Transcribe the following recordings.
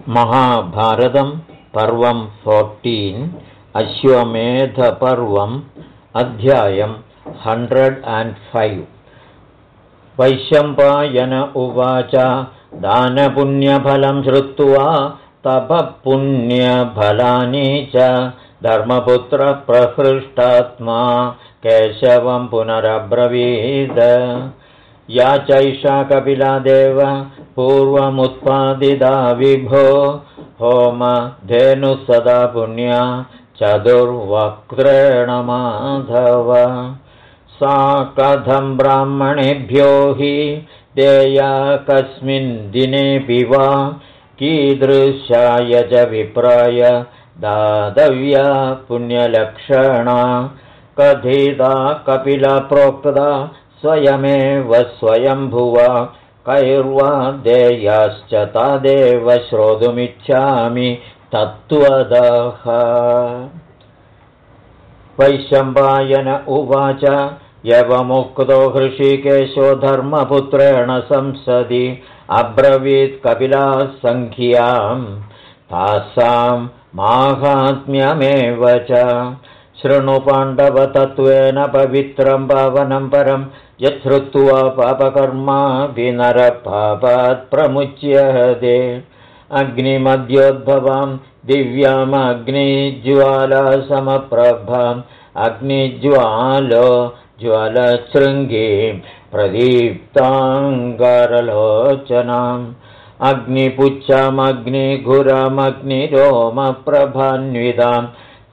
महाभारतं पर्वं 14 अश्वमेधपर्वम् अध्यायं 105 वैशम्पायन उवाच दानपुण्यफलं श्रुत्वा तपःपुण्यफलानि च धर्मपुत्रप्रहृष्टात्मा केशवं पुनरब्रवीद या चैषा कपिला देव पूर्वमुत्पादिता विभो होमधेनुः सदा पुण्या चतुर्वक्त्रेण माधव सा कथं ब्राह्मणेभ्यो हि देया कस्मिन् दिनेऽपि वा कीदृशाय च विप्राय दातव्या पुण्यलक्षणा कथिता कपिला प्रोक्ता स्वयमेव स्वयंभुवा कैर्वा देयाश्च तादेव श्रोतुमिच्छामि तत्त्वतः वैशम्पायन उवाच यवमुक्तो हृषीकेशो धर्मपुत्रेण संसदि अब्रवीत् कपिला संख्यां तासां माहात्म्यमेव च शृणु पाण्डवतत्त्वेन पवित्रं पावनं परं यच्छ्रुत्वा पापकर्मा विनरपापात् प्रमुच्यते अग्निमद्योद्भवां दिव्यामग्निज्वालासमप्रभाम् अग्निज्वालो ज्वालशृङ्गीं प्रदीप्ताङ्गारलोचनाम् अग्निपुच्छामग्निघुरामग्निरोमप्रभान्विताम्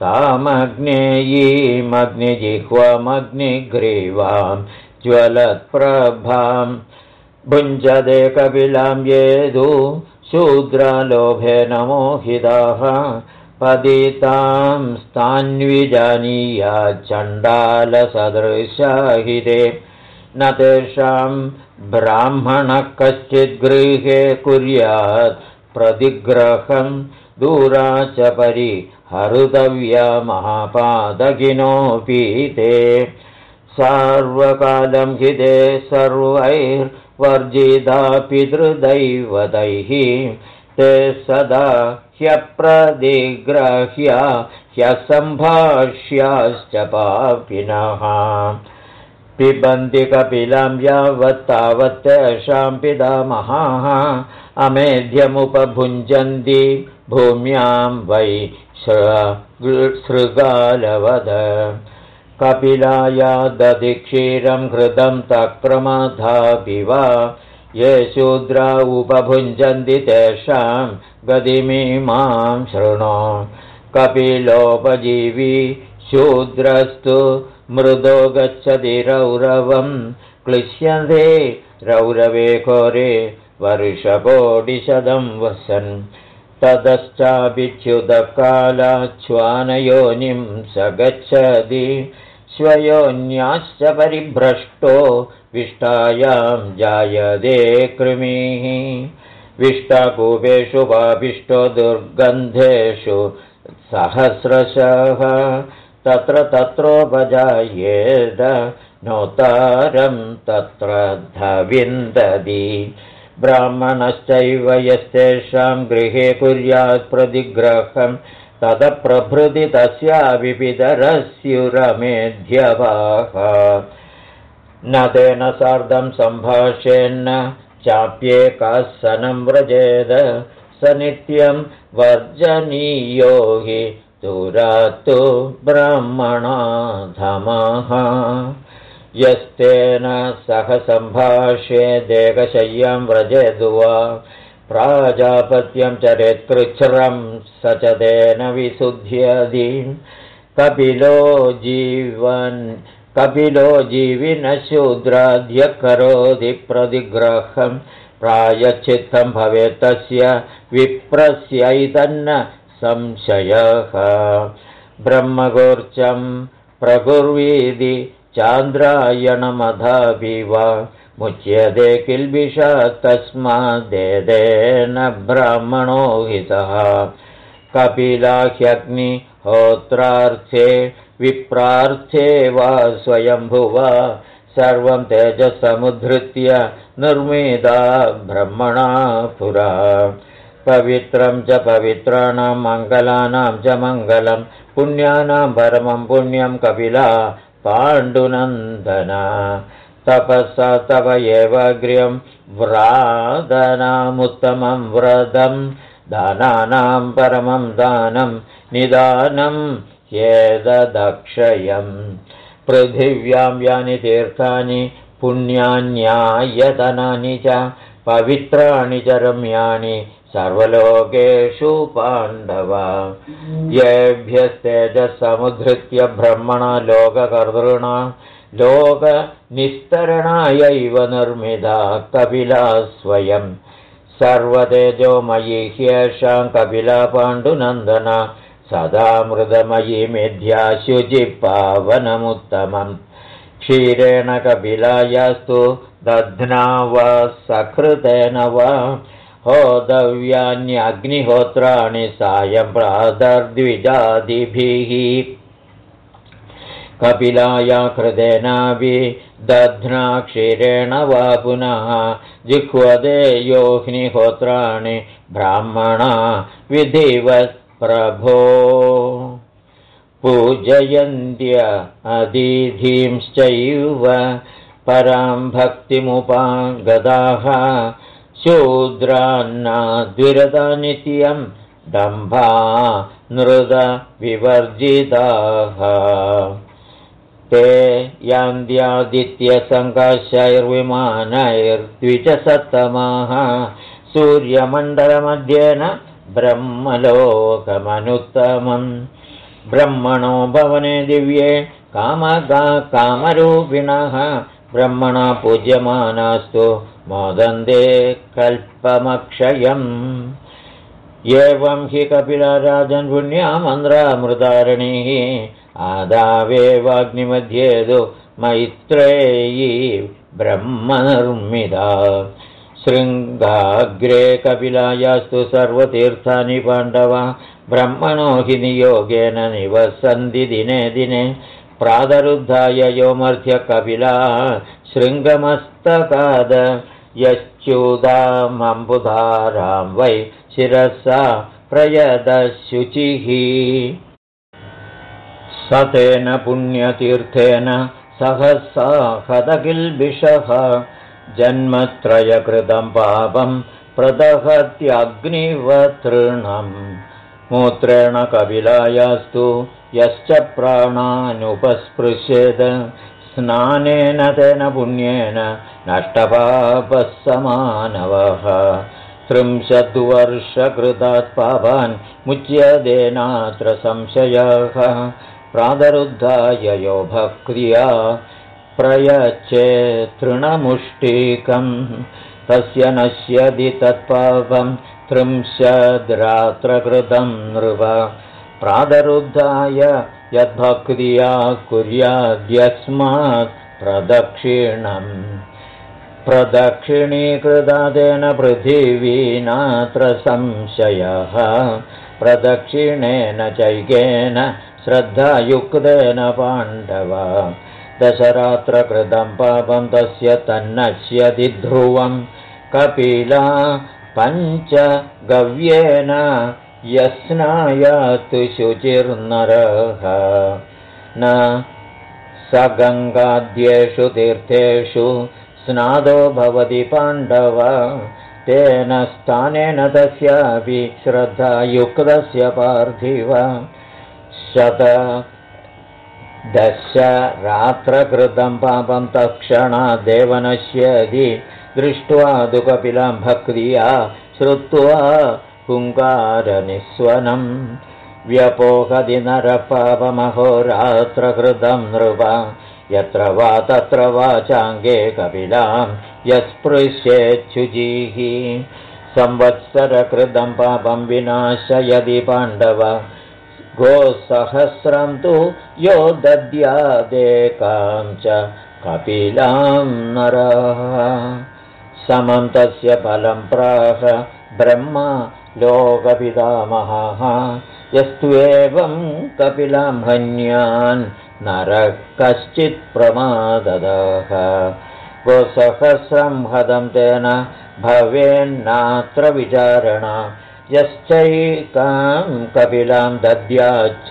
तामग्नेयीमग्निजिह्वामग्निग्रीवां ज्वलत्प्रभां भुञ्जते कपिलां येदु शूद्रालोभेन मोहिताः पतितां स्थान्विजानीया चण्डालसदृशाहिते न तेषां ब्राह्मणः कश्चित् गृहे कुर्यात् प्रतिग्रहं दूरा च परिहृतव्या महापादकिनोऽपि ते सार्वकालं हि ते सर्वैर्वर्जिता पितृदैवतैः ते सदा ह्यप्रतिग्राह्या ह्यसम्भाष्याश्च पापिनः पिबन्ति कपिलां यावत् तावत् तेषां पितामहाः अमेध्यमुपभुञ्जन्ति भूम्यां वै सृगालवद कपिलाया दधि क्षीरं घृतं तक्रमधापि वा ये शूद्रा उपभुञ्जन्ति तेषां गतिमिमां शृणु कपिलोपजीवी शूद्रस्तु मृदो गच्छति रौरवं क्लिश्यन्ते रौरवे घोरे वर्षकोटिशतं वसन् ततश्चाभिच्युतकालाच्छ्वानयोनिं स गच्छति स्वयोन्याश्च परिभ्रष्टो विष्टायां जायते कृमिः विष्टाकूपेषु पापिष्टो दुर्गन्धेषु सहस्रशः तत्र तत्रोपजायेत नोतारं तत्र धविन्दति ब्राह्मणश्चैव यस्तेषां गृहे कुर्यात् प्रतिग्रहं तदप्रभृति तस्यापि पितरस्युरमेध्यवाः न तेन सार्धं सम्भाषेन्न चाप्येकासनं व्रजेद स नित्यं वर्जनीयो हि दूरात्तु ब्राह्मणाधमः यस्तेन सह सम्भाष्ये देहशय्यां व्रजेद् वा प्राजापत्यं चरेत् कृच्छ्रं स च तेन विशुध्यति कपिलो जीविनः शूद्राद्य करोति प्रतिग्रहं प्रायश्चित्तं भवेत् तस्य विप्रस्यैतन्न संशयः ब्रह्मगोर्चं प्रकुर्वीति चान्द्रायणमधापि वा मुच्यते किल्बिषात् तस्मादेदेन ब्राह्मणो हितः कपिला ह्यग्निहोत्रार्थे विप्रार्थे वा स्वयंभुवा सर्वं तेजसमुद्धृत्य निर्मिता ब्रह्मणा पुरा पवित्रं च पवित्राणां मङ्गलानां च मङ्गलं पुण्यानां परमं पुण्यं कपिला पाण्डुनन्दना तपसा तव एवाग्र्यं व्रादनामुत्तमं व्रतं दानानां परमं दानं निदानं ह्येतदक्षयम् पृथिव्यां यानि तीर्थानि पुण्यान्यायतनानि च पवित्राणि च रम्याणि सर्वलोकेषु पाण्डव येभ्यस्तेजसमुद्धृत्य ब्रह्मणा लोककर्तृणा लोकनिस्तरणायैव निर्मिता कपिला स्वयं सर्वतेजोमयी ह्येषां कपिला पाण्डुनन्दना सदा मृदमयी मेध्या शुचिपावनमुत्तमम् क्षीरेण कपिलायास्तु दध्ना वा सकृतेन वा होदव्यान्यग्निहोत्राणि सायं प्रातर्द्विजादिभिः कपिलाया कृतेनापि दध्ना क्षीरेण वा पुनः जिह्वदे योऽग्निहोत्राणि ब्राह्मणा विधिवत् प्रभो पूजयन्त्य अदिधींश्चैव परां भक्तिमुपागताः शूद्रान्ना द्विरदा नित्यं दम्भा नृद विवर्जिताः ते यान्त्यादित्यसङ्काशैर्विमानैर्द्विजसत्तमाः सूर्यमण्डलमध्येन ब्रह्मलोकमनुत्तमम् ब्रह्मणो भवने दिव्ये कामरूपिणः ब्रह्मणा पूज्यमानास्तु मोदन्ते कल्पमक्षयम् एवं हि कपिलराजन् पुण्यामन्द्रामृतारणिः आदावेवाग्निमध्ये तु मैत्रेयी ब्रह्मनिर्मिता शृङ्गाग्रे कपिलायास्तु सर्वतीर्थानि पाण्डवा ब्रह्मणो हि नियोगेन निवसन्ति दिने दिने प्रातरुद्धाय योमर्थ्य कपिला शृङ्गमस्तकाद यश्च्युतामम्बुधारां वै शिरसा प्रयदशुचिः सतेन पुण्यतीर्थेन सहसा हतकिल्बिषः जन्मत्रयकृतं पापं प्रदहत्यग्निवतृणम् मूत्रेण कपिलायास्तु यश्च प्राणानुपस्पृशेद स्नानेन तेन पुण्येन नष्टपापः समानवः 30 वर्षकृतात् पापान् मुच्यते नात्र संशयः प्रातरुद्धाय यो भक्त्या प्रयच्छेत् तृणमुष्टिकं तस्य नश्यति तत्पापं 30 रात्रकृतं नृप प्रातरुद्धाय यद्भक्त्या कुर्याद्यस्मात् प्रदक्षिणीकृता तेन पृथिवी नात्र संशयः प्रदक्षिणेन चैकेन श्रद्धायुक्तेन पाण्डव 10 रात्रकृतं पापं तस्य तन्नश्यति ध्रुवं कपिला 5 गव्येन यस्नायात् शुचिर्नरः न स गङ्गाद्येषु तीर्थेषु स्नादो भवति पाण्डव तेन स्थानेन तस्यापि श्रद्धायुक्तस्य पार्थिव 10 रात्रकृतं पापं तत्क्षणादेव नश्यति दृष्ट्वा तु कपिलां भक्त्या श्रुत्वा हुङ्कारनिस्वनं व्यपोहति नरपापमहोरात्रकृतं नृप यत्र वा तत्र वाचाङ्गे कपिलां यस्पृश्येच्छुचिः संवत्सरकृतं पापं विनाशयति पाण्डव गोसहस्रं तु यो दद्यादेकां च कपिलां नरः समं तस्य फलं प्राह ब्रह्मा लोकपितामहः यस्त्वेवं कपिलां हन्यान् नरः कश्चित् प्रमाददः गोसहस्रं हतं तेन भवेन्नात्र विचारणा यश्चैकां कपिलां दद्यात्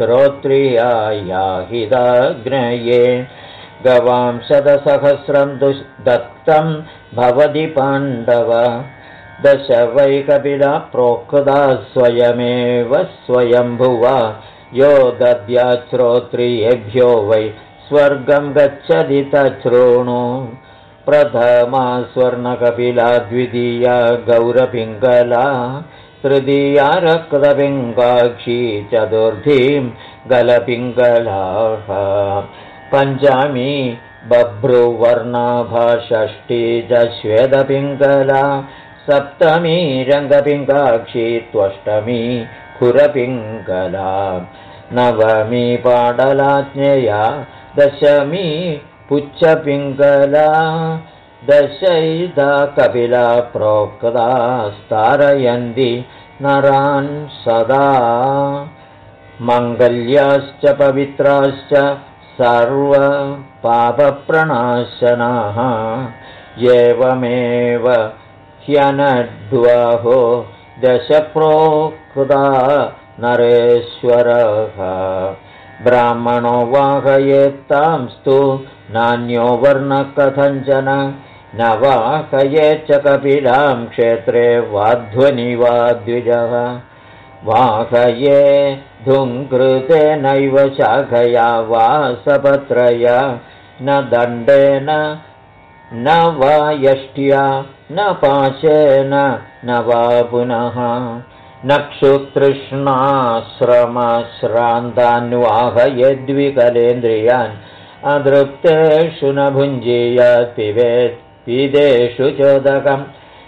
श्रोत्रियायाहिताग्नये गवां शतसहस्रं दत्तं भवति पाण्डव 10 वै कपिला प्रोक्ता स्वयमेव स्वयंभुवा यो दद्यात् श्रोत्रियेभ्यो वै स्वर्गं गच्छति तच्छृणु प्रथमा स्वर्णकपिला द्वितीया गौरपिङ्गला तृतीया रक्तपिङ्गाक्षी चतुर्थीं गलपिङ्गलाः पञ्चमी बभ्रुवर्णाभा षष्ठी च श्वेतपिङ्गला सप्तमी रङ्गपिङ्गाक्षी त्वष्टमी खुरपिङ्गला नवमी पाडलाज्ञेया दशमी पुच्छपिङ्गला दशैधा कपिला प्रोक्ता स्तारयन्ति नरान् सदा मङ्गल्याश्च पवित्राश्च सर्वपापप्रणाशनाः एवमेव ह्यनद्वाहो 10 प्रोक्ता नरेश्वरः ब्राह्मणो वाहयेत्तांस्तु नान्यो वर्णः कथञ्चन न वाहयेच्च कपिलां क्षेत्रे वाध्वनि वा द्विजः वाहये धुङ्कृते नैव शाखया वा सपत्रया न दण्डेन न वा यष्ट्या न पाशेन न वा पुनः नक्षुतृष्णाश्रमश्रान्तान्वाहयेद्विकलेन्द्रियान् अदृप्तेषु न भुञ्जीयात् पिबेत्पिदेषु चोदकम्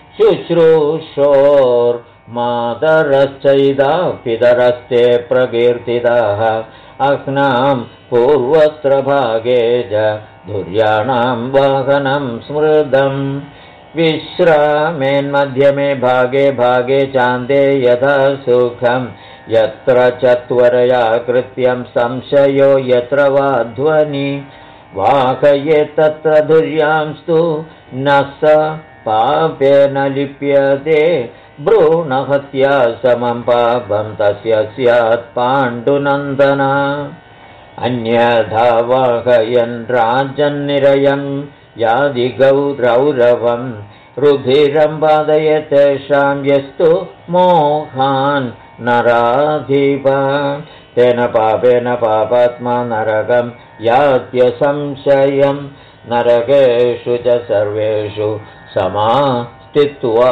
शुश्रूषोर्मातरश्चैदा पितरस्ते प्रकीर्तिताः अह्नां पूर्वत्रभागे च धुर्याणां वाहनं स्मृतम् विश्रामेन्मध्यमे भागे भागे चान्दे यथा सुखं यत्र चत्वरया कृत्यं संशयो यत्र वा ध्वनि वाहये तत्र धुर्यांस्तु न स पापेन लिप्यते भ्रूणहत्या समं पापं तस्य स्यात् पाण्डुनन्दन अन्यथा वाहयन् राजन्निरयं यादि गौरवं रुधिरं बाधयेत् तेषां यस्तु मोहान् नराधिप तेन पापेन पापात्मा नरकं यात्यसंशयं नरकेषु च सर्वेषु समास्थित्वा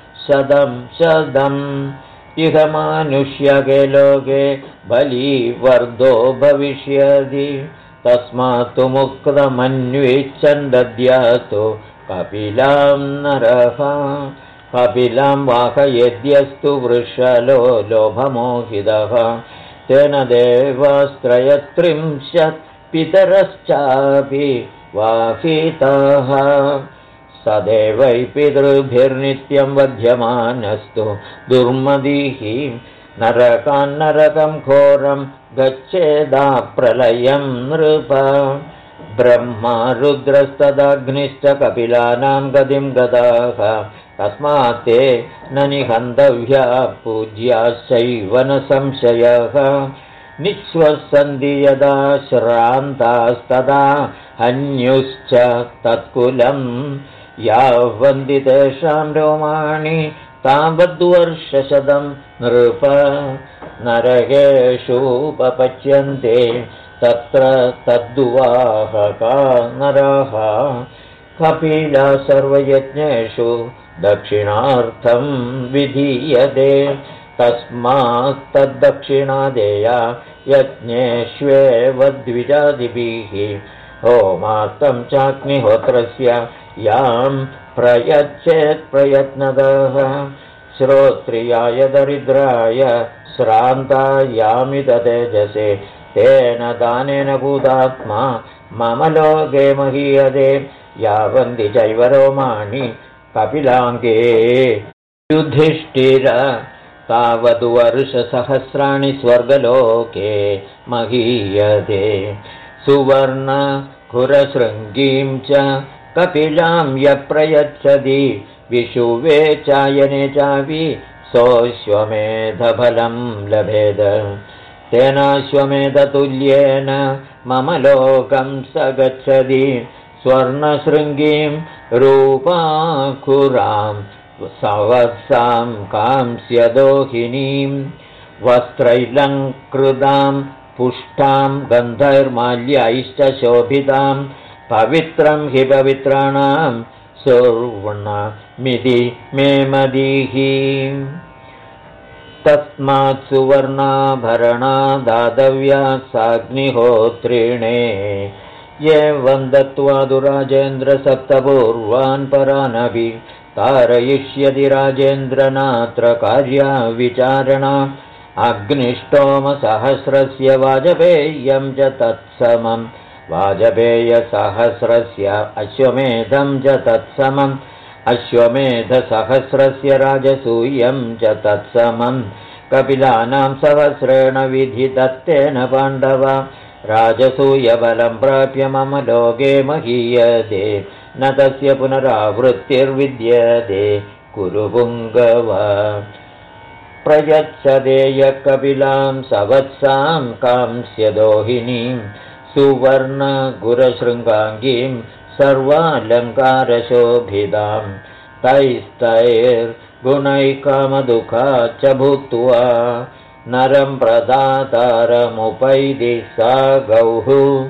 शदम् इह मानुष्यके लोके बलिवर्धो भविष्यति तस्मात् तु मुक्तमन्विच्छन् दद्यात् कपिलां नरः कपिलां वाहयेद्यस्तु वृषलो लोभमोहितः तेन देवास्त्रयस्त्रिंशत् पितरश्चापि वाहिताः सदैवै पितृभिर्नित्यं वध्यमानस्तु दुर्मदिः नरकान्नरकं घोरं गच्छेदाप्रलयं नृप ब्रह्मा रुद्रस्तदग्निश्च कपिलानां गतिं गताः तस्मात् ते न निहन्तव्या पूज्याश्चैव न संशयः निःश्वसन्ति यदा श्रान्तास्तदा हन्युश्च तत्कुलं यावन्ति तेषां रोमाणि तावद्वर्षशतं नृप नरकेषुपपच्यन्ते तत्र तद्वाहका नरः कपिला सर्वयज्ञेषु दक्षिणार्थं विधीयते तस्मात् तद्दक्षिणा देया यज्ञेष्वेव द्विजादिभिः होमार्थं चाग्निहोत्रस्य यां प्रयच्छेत् प्रयत्नतः श्रोत्रियाय दरिद्राय श्रान्तायामित तेजसे तेन दानेन भूतात्मा मम लोके महीयते यावन्ति चैव रोमाणि कपिलाङ्गे युधिष्ठिर तावद्वर्षसहस्राणि स्वर्गलोके महीयते सुवर्णखुरशृङ्गीं च कपिलां यः प्रयच्छति विशुवे चायने चापि सोऽश्वमेधफलं लभेद तेनाश्वमेधतुल्येन मम लोकं स गच्छति स्वर्णशृङ्गीं रूपाकुरां सवत्सां कांस्यदोहिनीं वस्त्रैलङ्कृतां पुष्टां गन्धैर्माल्यैश्च शोभितां पवित्रं हि पवित्राणां सुवर्णमिति मे मदीहि तस्मात् सुवर्णाभरणा दातव्या साग्निहोत्रिणे एवं दत्त्वा दुराजेन्द्र सप्तपूर्वान् परानपि तारयिष्यति राजेन्द्रनात्र कार्या विचारणा अग्निष्टोमसहस्रस्य वाजपेयं च तत्समं वाजपेयसहस्रस्य अश्वमेधं च तत्समम् अश्वमेधसहस्रस्य राजसूयं च तत्समं कपिलानां सहस्रेण विधिदत्तेन पाण्डव राजसूयबलं प्राप्य मम लोके महीयते न तस्य पुनरावृत्तिर्विद्यते कुरु पुङ्गव प्रयच्छदेय कपिलां सवत्सां कांस्यदोहिनीं सुवर्णगुरशृङ्गाङ्गीं सर्वालङ्कारशोभितां तैस्तैर्गुणैकामदुःखा च भूत्वा नरं प्रदातारमुपैदि सा गौः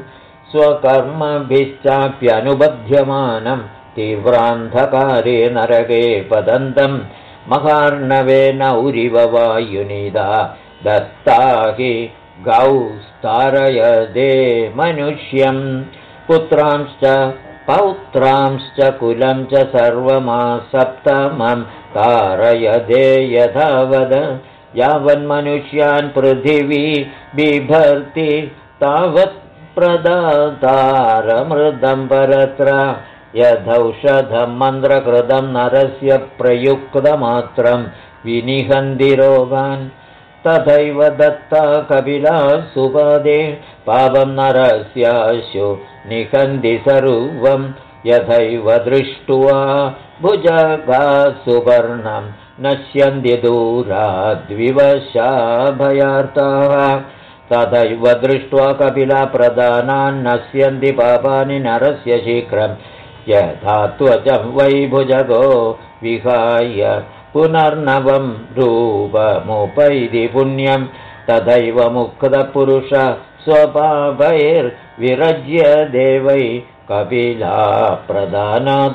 स्वकर्मभिश्चाप्यनुबध्यमानं तीव्रान्धकारे नरके पतन्तं महार्णवेन उरिव वायुनिदा दत्ता हि गौस्तारयदे मनुष्यं पुत्रांश्च पौत्रांश्च कुलं च सर्वमासप्तमं तारयदे यथावद यावन्मनुष्यान् पृथिवी बिभर्ति तावत् प्रदातारमृदं परत्र यथौषधं मन्त्रकृतं नरस्य प्रयुक्तमात्रं विनिहन्ति रोगान् तथैव दत्ता कपिला सुपदे पापं नरस्याशु निहन्ति सर्वं यथैव दृष्ट्वा भुजगा सुवर्णं नश्यन्ति दूराद्विवशा भयार्ताः तथैव दृष्ट्वा कपिला प्रदानान् नश्यन्ति पापानि नरस्य शीघ्रं यथा त्वचं वै भुजगो विहाय पुनर्नवं रूपमुपैति पुण्यं तथैव मुक्तपुरुष स्वपापैर्विरज्य देवै कपिला प्रदानाद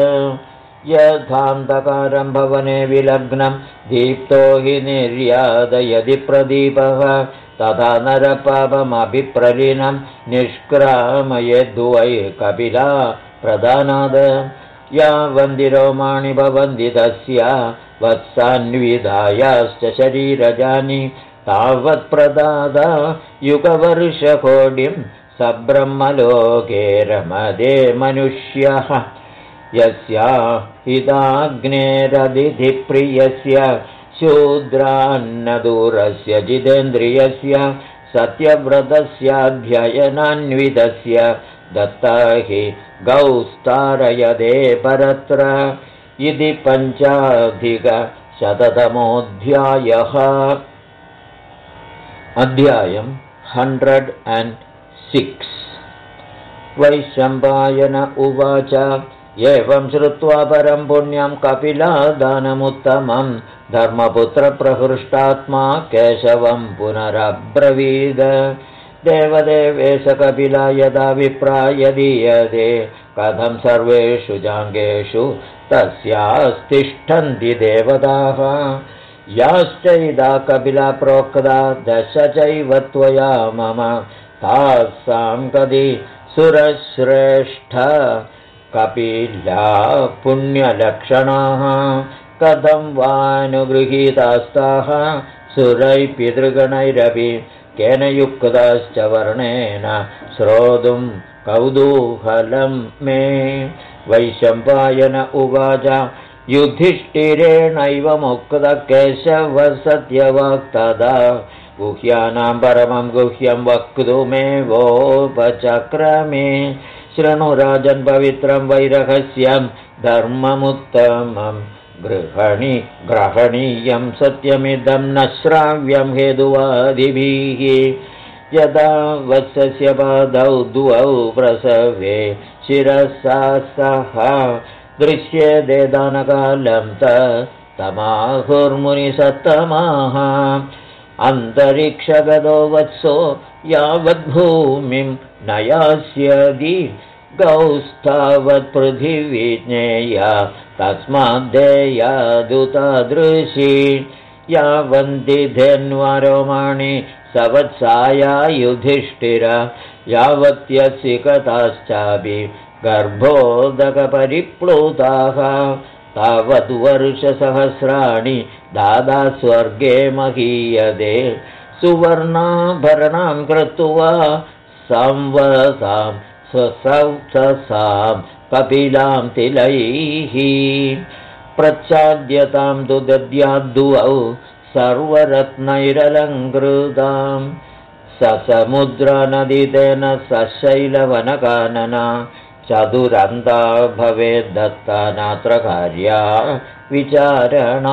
यथान्धकारं भवने विलग्नं दीप्तो हि निर्यादयदि प्रदीपः तथा नरपापमभिप्रलीनं निष्क्रामयेद्वै कपिला प्रदानाद यावन्ति रोमाणि भवन्ति तस्य वत्सान्विधायाश्च शरीरजानि तावत् प्रदादा युगवर्षकोटिं सब्रह्मलोके रमदे मनुष्यः यस्या हिताग्नेरदिधिप्रियस्य शूद्रान्नदूरस्य जितेन्द्रियस्य सत्यव्रतस्याध्ययनान्वितस्य दत्ता हि गौस्तारयदे परत्र इति 5,000 अध्यायं 106 वैशम्पायन उवाच एवं श्रुत्वा परं पुण्यं कपिला दानमुत्तमं धर्मपुत्रप्रहृष्टात्मा केशवं पुनरब्रवीद देवदेवेश कपिला यदा विप्रायदीयते कथं सर्वेषु जाङ्गेषु तस्यास्तिष्ठन्ति देवताः याश्चैदा कपिला प्रोक्ता 10 चैव त्वया मम तासां कदि सुरश्रेष्ठ कपिला पुण्यलक्षणाः कथं वानुगृहीतास्ताः सुरैः पितृगणैरपि केन युक्ताश्च वर्णेन श्रोतुं कौतूहलं मे वैशम्पायन उवाच युधिष्ठिरेणैव मुक्तः केशवः सत्यवाक्तदा गुह्यानां परमं गुह्यं वक्तुमेवोपचक्रमे शृणु राजन् पवित्रं वैरहस्यं धर्ममुत्तमं ग्रहणीयं सत्यमिदं न श्राव्यं हेतुवादिभिः यदा वत्सस्य पादौ द्वौ प्रसवे शिरसा सह दृश्यते दानकालं तमाहुर्मुनिसत्तमाः अन्तरिक्षगतो वत्सो यावद्भूमिं न यास्यति गौस्तावत्पृथिवी ज्ञेया तस्माद्देयादुतादृशी यावन्ति धेन्वारोमाणि सवत्साया युधिष्ठिर यावत्यसि कथाश्चापि गर्भोदकपरिप्लुताः तावद्वर्षसहस्राणि दादा स्वर्गे महीयते सुवर्णाभरणां कृत्वा संवसां स्वसौत्सां कपिलां तिलैः प्रच्छाद्यतां तु दद्याद्वौ सर्वरत्नैरलङ्कृतां ससमुद्रनदीतेन सशैलवनकानना चतुरन्ता भवेद्दत्ता नात्र कार्या विचारणा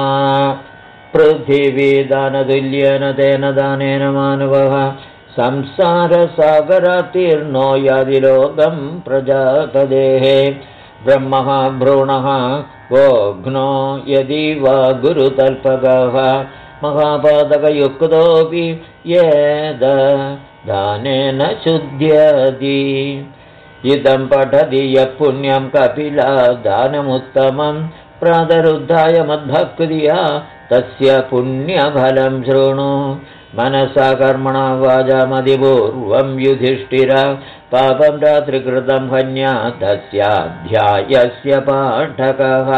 पृथिवीदानतुल्येन तेन दानेन मानवः संसारसागरातीर्णो यादिलोकं प्रजापदेः ब्रह्मः भ्रूणः गोघ्नो यदि वा गुरुतल्पकः महापादकयुक्तोऽपि येद दानेन शुध्यति इदं पठति यः पुण्यं कपिला दानमुत्तमं प्रातरुद्धाय मद्भक्त्या तस्य पुण्यफलं शृणु मनसा कर्मणा वाचामधिपूर्वं युधिष्ठिर पापं रात्रिकृतं हन्या तस्याध्यायस्य पाठकः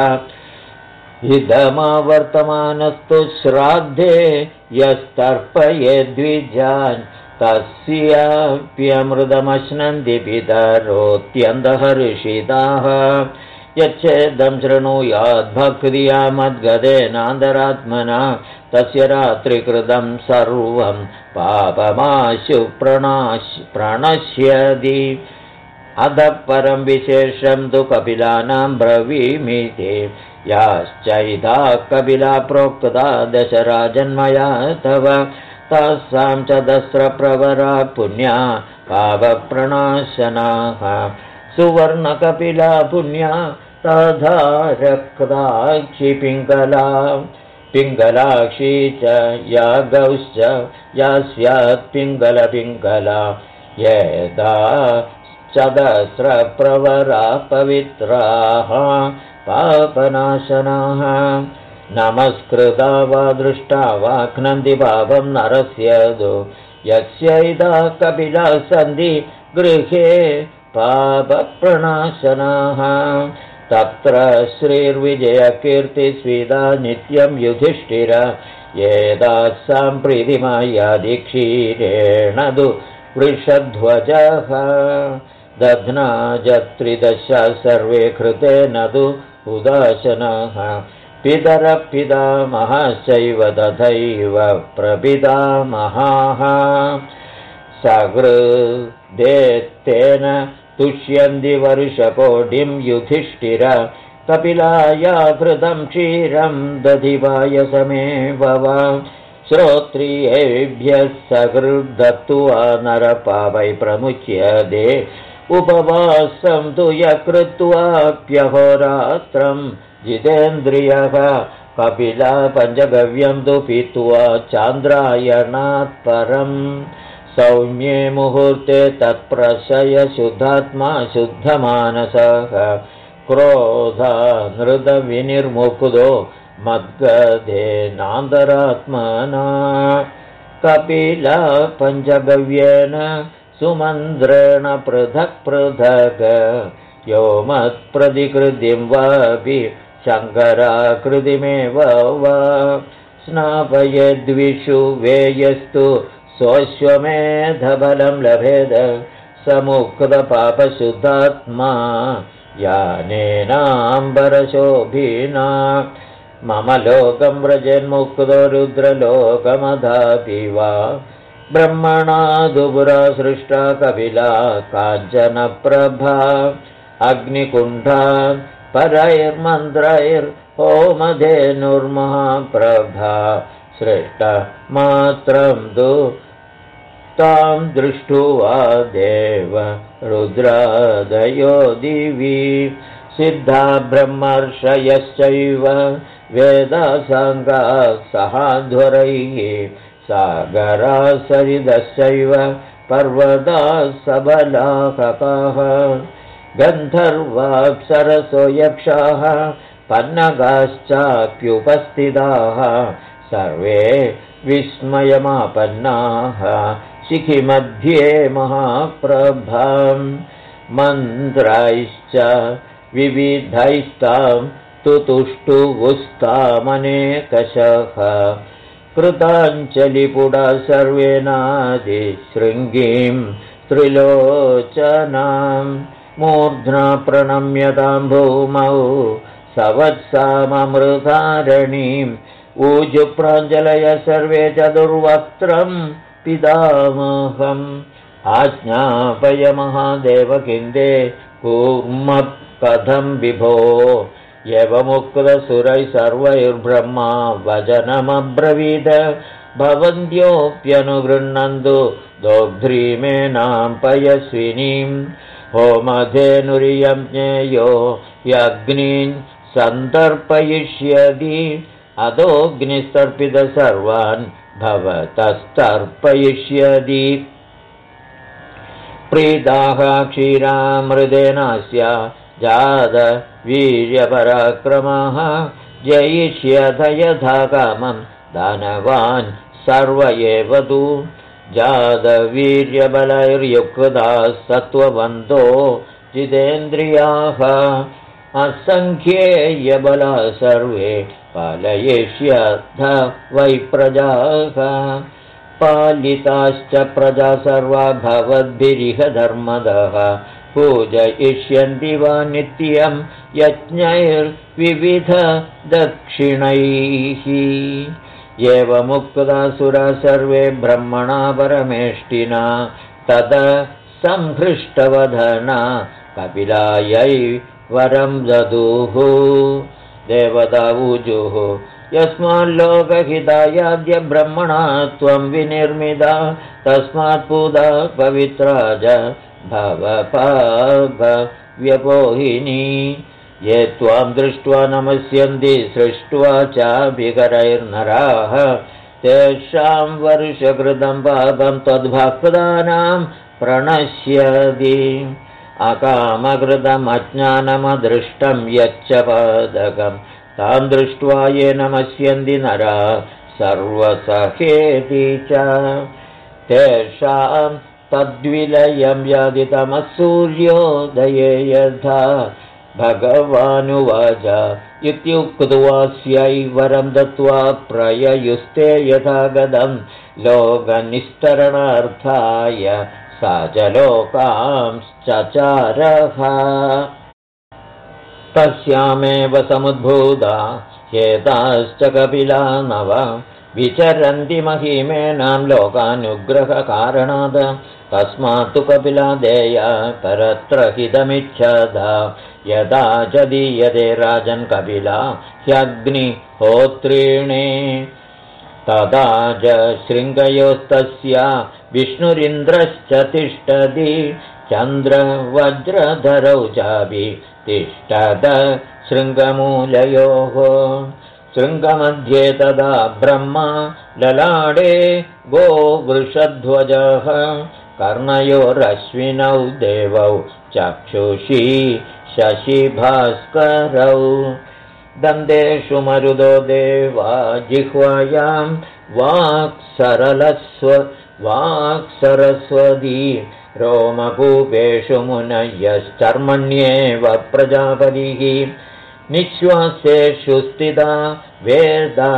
इदमावर्तमानस्तु श्राद्धे यस्तर्पयेद्विजान् तस्याप्यमृतमश्नन्ति पितरोऽत्यन्तहर्षिताः यच्छेदं शृणुयाद्भक्त्या मद्गतेनान्तरात्मना तस्य रात्रिकृतं सर्वं पापमाशु प्रणश्यति अतः परं विशेषं तु कपिलानां ब्रवीमीते याश्चैधा कपिला प्रोक्ता दशराजन्मया तव तासां चतस्रप्रवरा पुण्या पापप्रणाशनाः सुवर्णकपिला पुण्या तथा रक्ताक्षि पिङ्गलाक्षी च या गौश्च या स्यात् पिङ्गलपिङ्गला यदा चतस्रप्रवरा पवित्राः पापनाशनाः नमस्कृता वा दृष्टा वा घ्नन्ति पापं नरस्यदो यस्यैदा कपिला सन्ति गृहे पापप्रणाशनाः तत्र श्रीर्विजयकीर्तिस्विदा नित्यं युधिष्ठिर एतासां प्रीतिमायादिक्षीरेण तु वृषध्वजः दध्नाजत्रिदशा सर्वे कृतेन तु उदाशनः पितरः पितामहश्चैव तथैव प्रपितामहाः सकृदेत्तेन तुष्यन्ति वर्षकोटिं युधिष्ठिर कपिलाया कृतं क्षीरं दधिपायसमेव वा श्रोत्रियेभ्यः सकृद्दत्त्वा नरपापै प्रमुच्यते उपवासं तु यकृत्वाप्यहोरात्रं जितेन्द्रियः कपिला पञ्चगव्यं तु पीत्वा चान्द्रायणात् परम् सौम्ये मुहूर्ते तत्प्रशय शुद्धात्मा शुद्धमानसः क्रोधानृतविनिर्मुक्तो मद्गधेनान्तरात्मना कपिला पञ्चगव्येन सुमन्त्रेण पृथक् पृथक् यो मत्प्रतिकृतिं वापि शङ्कराकृतिमेव वा स्नापयेद्विषु वेयस्तु सोऽश्वमेधबलं लभेद समुक्तपापशुद्धात्मा यानेनाम्बरशोभिना मम लोकं व्रजेन्मुक्तो रुद्रलोकमधापि वा ब्रह्मणा दुपुरा सृष्टा कपिला काञ्चनप्रभा अग्निकुण्डा परैर्मन्त्रैर् होमधेनुर्महाप्रभा सृष्टमात्रं तु तां दृष्ट्वा देव रुद्रादयो दिवि सिद्धा ब्रह्मर्षयश्चैव वेदासाङ्गाः सहाध्वरैः सागराः सरिदश्चैव पर्वताः सबलाककाः गन्धर्वाप्सरसो यक्षाः पन्नगाश्चाप्युपस्थिताः सर्वे विस्मयमापन्नाः शिखिमध्ये महाप्रभां मन्त्रैश्च विविधैस्तां तुतुष्टुवुस्तामनेकशः कृताञ्जलिपुडा सर्वेनादिशृङ्गीं त्रिलोचनां मूर्ध्ना प्रणम्यतां भूमौ सवत्साममृतारणीम् ऊजुप्राञ्जलय सर्वे चतुर्वक्त्रं पितामहम् आज्ञापय महादेव किन्दे कूर्मः कथं विभो एवमुक्तसुरैः सर्वैर्ब्रह्मा वचनमब्रवीद भवन्त्योऽप्यनुगृह्णन्तु दोग्ध्रीमेनां पयस्विनीं होमधेनुरियं ज्ञेयो यज्ञीन् सन्तर्पयिष्यति अदोऽग्निस्तर्पित सर्वान् भवतस्तर्पयिष्यति प्रीताः क्षीरामृतेनास्य जात वीर्यपराक्रमः जयिष्यथ यथा कामं दानवान् सर्व एव तु जात वीर्यबलैर्युक्ताः सत्त्ववन्तो जितेन्द्रियाः असङ्ख्येयबला सर्वे पालयिष्यथ वै प्रजाः पालिताश्च प्रजा सर्वा भवद्भिरिह धर्मदः पूजयिष्यन्ति वा नित्यं यज्ञैर्विविध दक्षिणैः एवमुक्तासुरा सर्वे ब्रह्मणा परमेष्टिना तद संहृष्टवदना कपिलायै वरं ददुः देवता ऊजुः यस्माल्लोकहितायाद्य ब्रह्मणा त्वं विनिर्मिता तस्मात् पूजा पवित्रा च भवपापव्यपोहिनी ये त्वां दृष्ट्वा नमस्यन्ति सृष्ट्वा चाभिकरैर्नराः तेषां वर्षकृतं पापं त्वद्भक्तानां प्रणश्यति अकामकृतमज्ञानमदृष्टं यच्च पादकं तां दृष्ट्वा ये नमस्यन्ति नरा सर्वसखेति च तेषां तद्विलयं याति तमः सूर्योदये यथा भगवानुवाच इत्युक्त्वास्यै वरं दत्त्वा प्रययुस्ते यथा गदं लोकनिस्तरणार्थाय सा च लोकांश्चचारः तस्यामेव समुद्भूता हेताश्च कपिला नव विचरन्ति महीमेनां लोकानुग्रहकारणात् तस्मात्तु कपिला देया परत्र हितमिच्छदा यदा च दीयते राजन् कपिला ह्यग्निहोत्रीणे तदा च शृङ्गयोस्तस्य विष्णुरिन्द्रश्च तिष्ठति चन्द्रवज्रधरौ चापि तिष्ठत शृङ्गमूलयोः शृङ्गमध्ये तदा ब्रह्मा ललाडे गोवृषध्वजः कर्णयोरश्विनौ देवौ चक्षुषी शशिभास्करौ दन्तेषु मरुदो देवा जिह्वायां वाक्सरस्वती रोमकूपेषु मुनयश्चर्मण्येव प्रजापतिः निःश्वासेषु स्थिता वेदा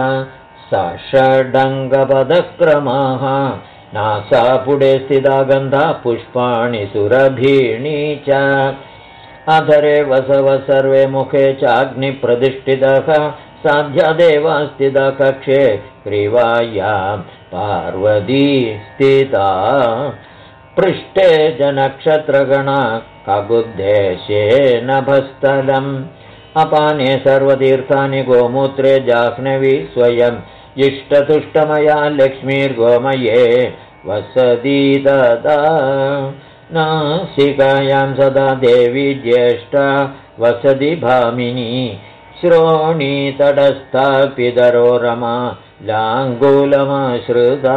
सषडङ्गपदक्रमाः नासापुडे स्थिता गन्धा पुष्पाणि सुरभीणी च अधरे वसव सर्वे मुखे चाग्निप्रतिष्ठितः साध्यादेवा स्थिता कक्षे ग्रीवायां पार्वती स्थिता पृष्ठे च नक्षत्रगणा कगुद्देशे नभस्थलम् अपाने सर्वतीर्थानि गोमूत्रे जाह्नवी स्वयम् इष्टतुष्टमया लक्ष्मीर्गोमये वसति तदा नासिकायां सदा देवी ज्येष्ठा वसति भामिनी श्रोणीतटस्था पितरो रमा लाङ्गूलमाश्रिता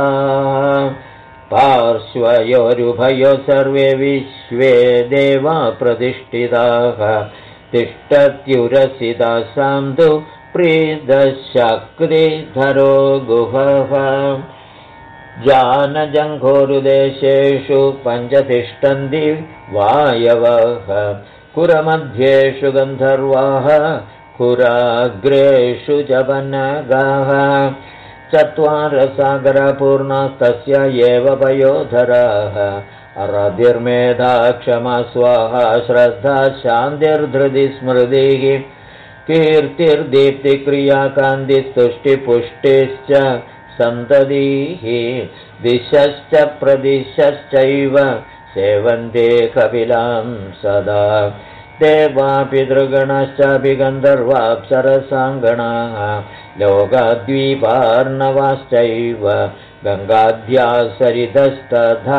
पार्श्वयोरुभयो सर्वे विश्वे देवा प्रतिष्ठिताः तिष्ठत्युरसितासां तु प्रीदशक्तिधरो गुहः जानजङ्घोरुदेशेषु पञ्चतिष्ठन्ति वायवः कुरमध्येषु गन्धर्वाः कुराग्रेषु च वनगाः चत्वारसागरपूर्णास्तस्य एव पयोधराः रतिर्मेधा क्षमा स्वाहा श्रद्धा शान्तिर्धृति स्मृतिः कीर्तिर्दीप्तिक्रिया कान्तिस्तुष्टिपुष्टिश्च सन्ततिः दिशश्च प्रदिशश्चैव सेवन्ते कपिलां सदा देवापितृगणश्चापि गन्धर्वाप्सरसाङ्गणाः लोकाद्वीपार्णवाश्चैव गङ्गाद्याः सरितस्तथा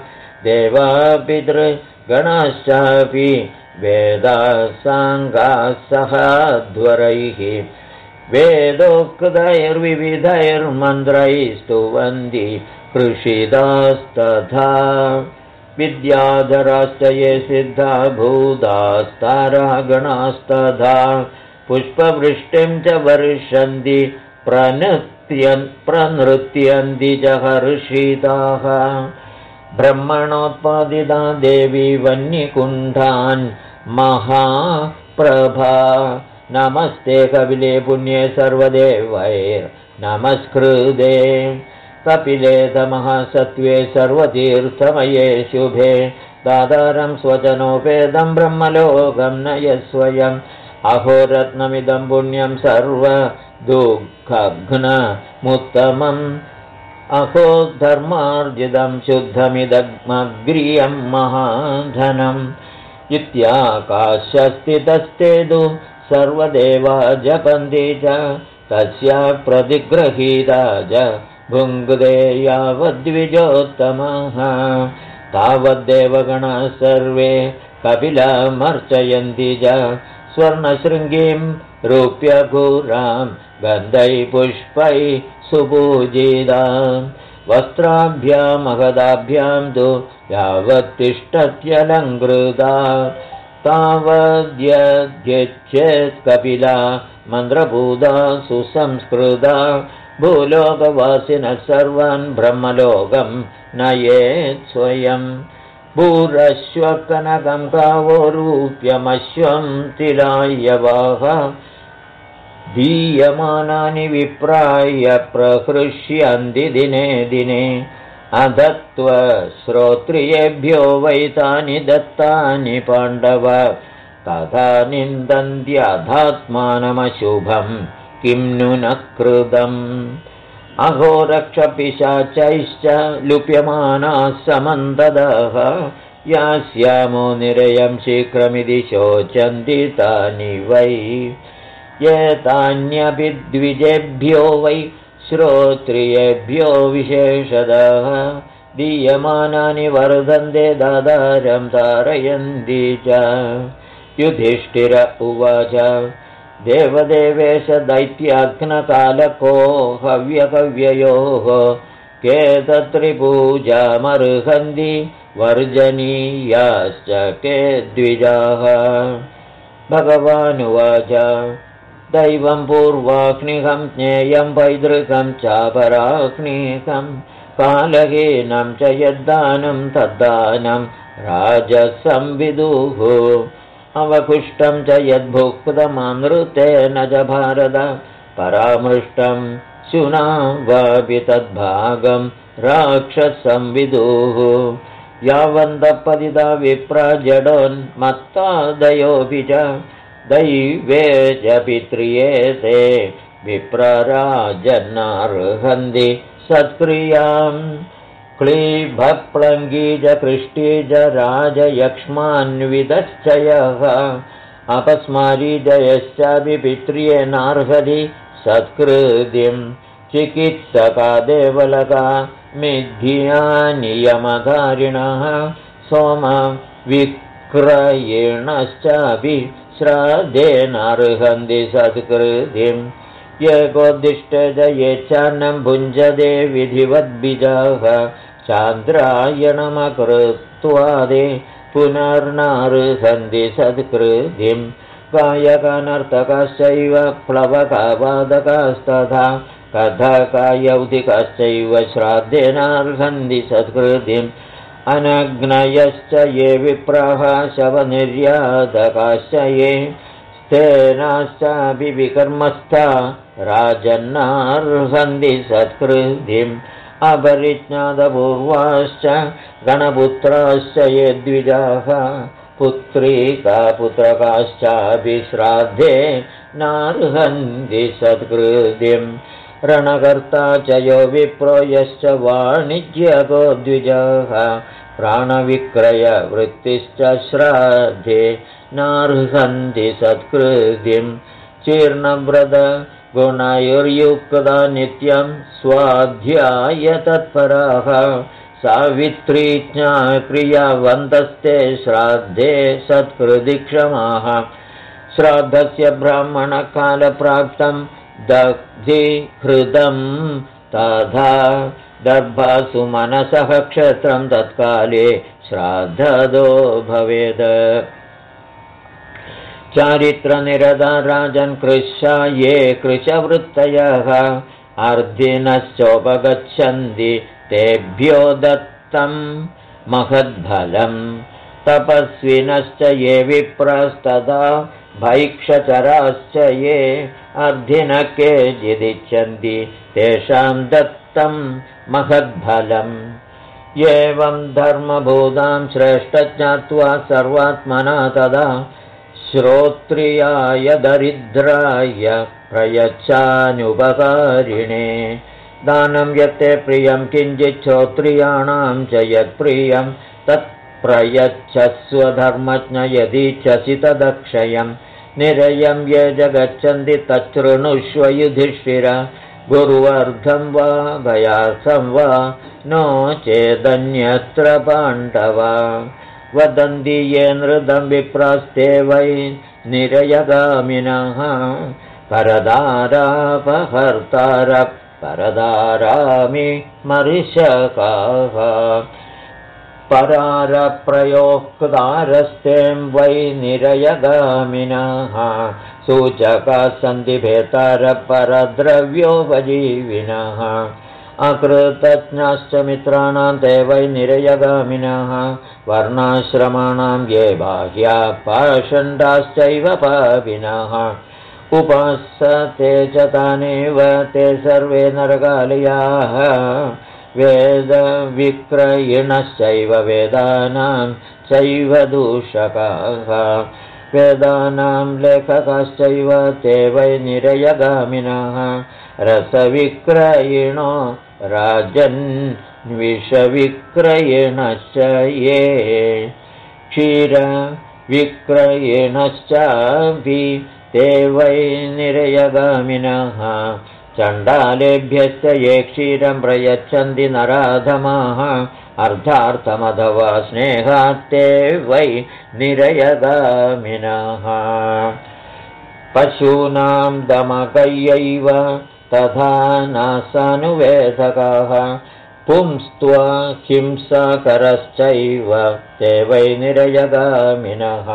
देवापितृगणाश्चापि वेदासाङ्गाः सहाध्वरैः वेदोक्तैर्विविधैर्मन्त्रैः स्तुवन्ति कृषिदास्तथा विद्याधराश्च ये सिद्धा भूतास्तारा गणास्तथा पुष्पवृष्टिं च वर्षन्ति प्रनृत्यन्ति च हर्षिताः ब्रह्मणोत्पादिता देवी वह्निकुण्ठान् महाप्रभा नमस्ते कपिले पुण्ये सर्वदेवैर्नमस्कृते कपिले तमः सत्त्वे सर्वतीर्थमये शुभे दातारं स्वजनोपेदं ब्रह्मलोकं नयस्वयम् अहोरत्नमिदं पुण्यं सर्वदुःखघ्नमुत्तमम् अहो धर्मार्जितं शुद्धमिदग्मग्रियं महाधनम् इत्याकाशस्थितस्तेदु सर्वदेवा जपन्ति च तस्या प्रतिगृहीता च भुङ्क्ते यावद्विजोत्तमः तावद्देवगणाः सर्वे कपिलामर्चयन्ति च स्वर्णशृङ्गीं रूप्यघूरां गन्धैपुष्पैः सुपूजितां वस्त्राभ्यां महदाभ्यां तु यावत्तिष्ठत्यलङ्कृता तावद्यद्यच्छेत् कपिला मन्त्रपूता सुसंस्कृता भूलोकवासिनः सर्वान् ब्रह्मलोकं नयेत् स्वयं भूरश्वकनकं गावो रूप्यमश्वं तिलायवाः दीयमानानि विप्राय प्रहृष्यन्ति दिने दिने अधत्वश्रोत्रियेभ्यो वैतानि दत्तानि पाण्डव तथा निन्दन्त्यधात्मानमशुभं किं नु न कृतम् अघोरक्षपिशाचैश्च लुप्यमानाः समन्ततः यास्यामो निरयं शीघ्रमिति शोचन्ति तानि वै एतान्यपि द्विजेभ्यो वै श्रोत्रियेभ्यो विशेषतः दीयमानानि वर्धन्ते दादारं तारयन्ति च युधिष्ठिर उवाच देवदेवेश दैत्याग्नकालको हव्यकव्ययोः केतत्रिपूजामर्हन्ति वर्जनीयाश्च के द्विजाः भगवानुवाच दैवं पूर्वाग्निकं ज्ञेयं पैतृकं चापराग्निकं कालहीनं च यद्दानं तद्दानं राजसंविदुः अवकुष्टं च यद्भुक्तममृतेन च भारत परामृष्टं शुना वापि तद्भागं राक्षसंविदुः यावन्तपतिता विप्राजडोन्मत्तादयोऽपि च दैवे च पित्र्ये ते विप्रराजन्नार्हन्ति सत्क्रियाम् क्लीभप्लङ्गी च कृष्टी च राजयक्ष्मान्वितश्चयः अपस्मारीजयश्चापि पित्र्येनार्हति सत्कृतिं चिकित्सका देवलका मिथ्या नियमधारिणः सोमविक्रयेणश्चापि श्राद्धेनार्हन्ति सत्कृतिं एकोद्दिष्टे येच्छान्नं भुञ्जते विधिवद्बिजाः चान्द्रायणमकृत्वादे पुनर्नार्हन्ति सत्कृतिं गायकनर्तकाश्चैव प्लवकावादकास्तथा कथकयौधिकाश्चैव श्राद्धेनार्हन्ति सत्कृतिम् अनग्नयश्च ये विप्राः शवनिर्यातकाश्च ये स्तेनाश्चापि विकर्मस्था राजन्नार्हन्ति सत्कृतिम् अपरिज्ञातपूर्वाश्च गणपुत्राश्च ये द्विजाः पुत्रीका पुत्रकाश्चापि श्राद्धे नार्हन्ति सत्कृतिम् रणकर्ता च यो विप्रो यश्च वाणिज्यको द्विजाः प्राणविक्रयवृत्तिश्च श्राद्धे नार्हन्ति सत्कृतिम् चीर्णव्रतगुणैर्युक्ता नित्यं स्वाध्याय तत्पराः सावित्री ज्ञाप्रियवन्तस्ते श्राद्धे सत्कृतिक्षमाः श्राद्धस्य ब्राह्मणकालप्राप्तं दग्धीहृदं तथा दर्भासु मनसः क्षत्रं तत्काले श्राद्धदो भवेत् चारित्रनिरता राजन् कृशा ये कृशवृत्तयः अर्धिनश्चोपगच्छन्ति तेभ्यो दत्तं महद्फलम् तपस्विनश्च ये विप्रस्तदा भैक्षचराश्च ये अर्धिनः केचिदिच्छन्ति तेषां दत्तं महद्फलम् एवं धर्मभूतां श्रेष्ठज्ञात्वा सर्वात्मना तदा श्रोत्रियाय दरिद्राय प्रयच्छानुपकारिणे दानं यत्ते प्रियं किञ्चित् श्रोत्रियाणां च यत्प्रियं तत्प्रयच्छस्व धर्मज्ञ यदीच्छसि तदक्षयम् निरयं ये जगच्छन्ति तच्छृणुष्व युधिष्ठिर गुरुवर्धं वा भयार्थं वा नो चेदन्यत्र पाण्डव वदन्ति ये नृतं विप्रास्ते वै निरयगामिनः परदारापहर्तार परदारामि मर्षकाः परारप्रयोक्तारस्तें वै निरयगामिनः सूचकाः सन्ति भेतारपरद्रव्योपजीविनः अकृतज्ञाश्च मित्राणां ते वै निरयगामिनः वर्णाश्रमाणां ये बाह्या पाषण्डाश्चैव पापिनः उपासते च तानेव ते सर्वे नरकालयाः वेदविक्रयिणश्चैव वेदानां चैव दूषकाः वेदानां लेखकाश्चैव ते वै निरयगामिनः रसविक्रयिणो राजन् विषविक्रयिणश्च ये क्षीरविक्रयिणश्चापि ते वै निरयगामिनः चण्डालेभ्यश्च ये क्षीरं प्रयच्छन्ति नराधमाः अर्धार्थमथवा स्नेहात्ते वै निरयगामिनः पशूनां दमकय्यैव तथा नासानुवेदकाः पुंस्त्वा हिंसाकरश्चैव ते वै निरयगामिनः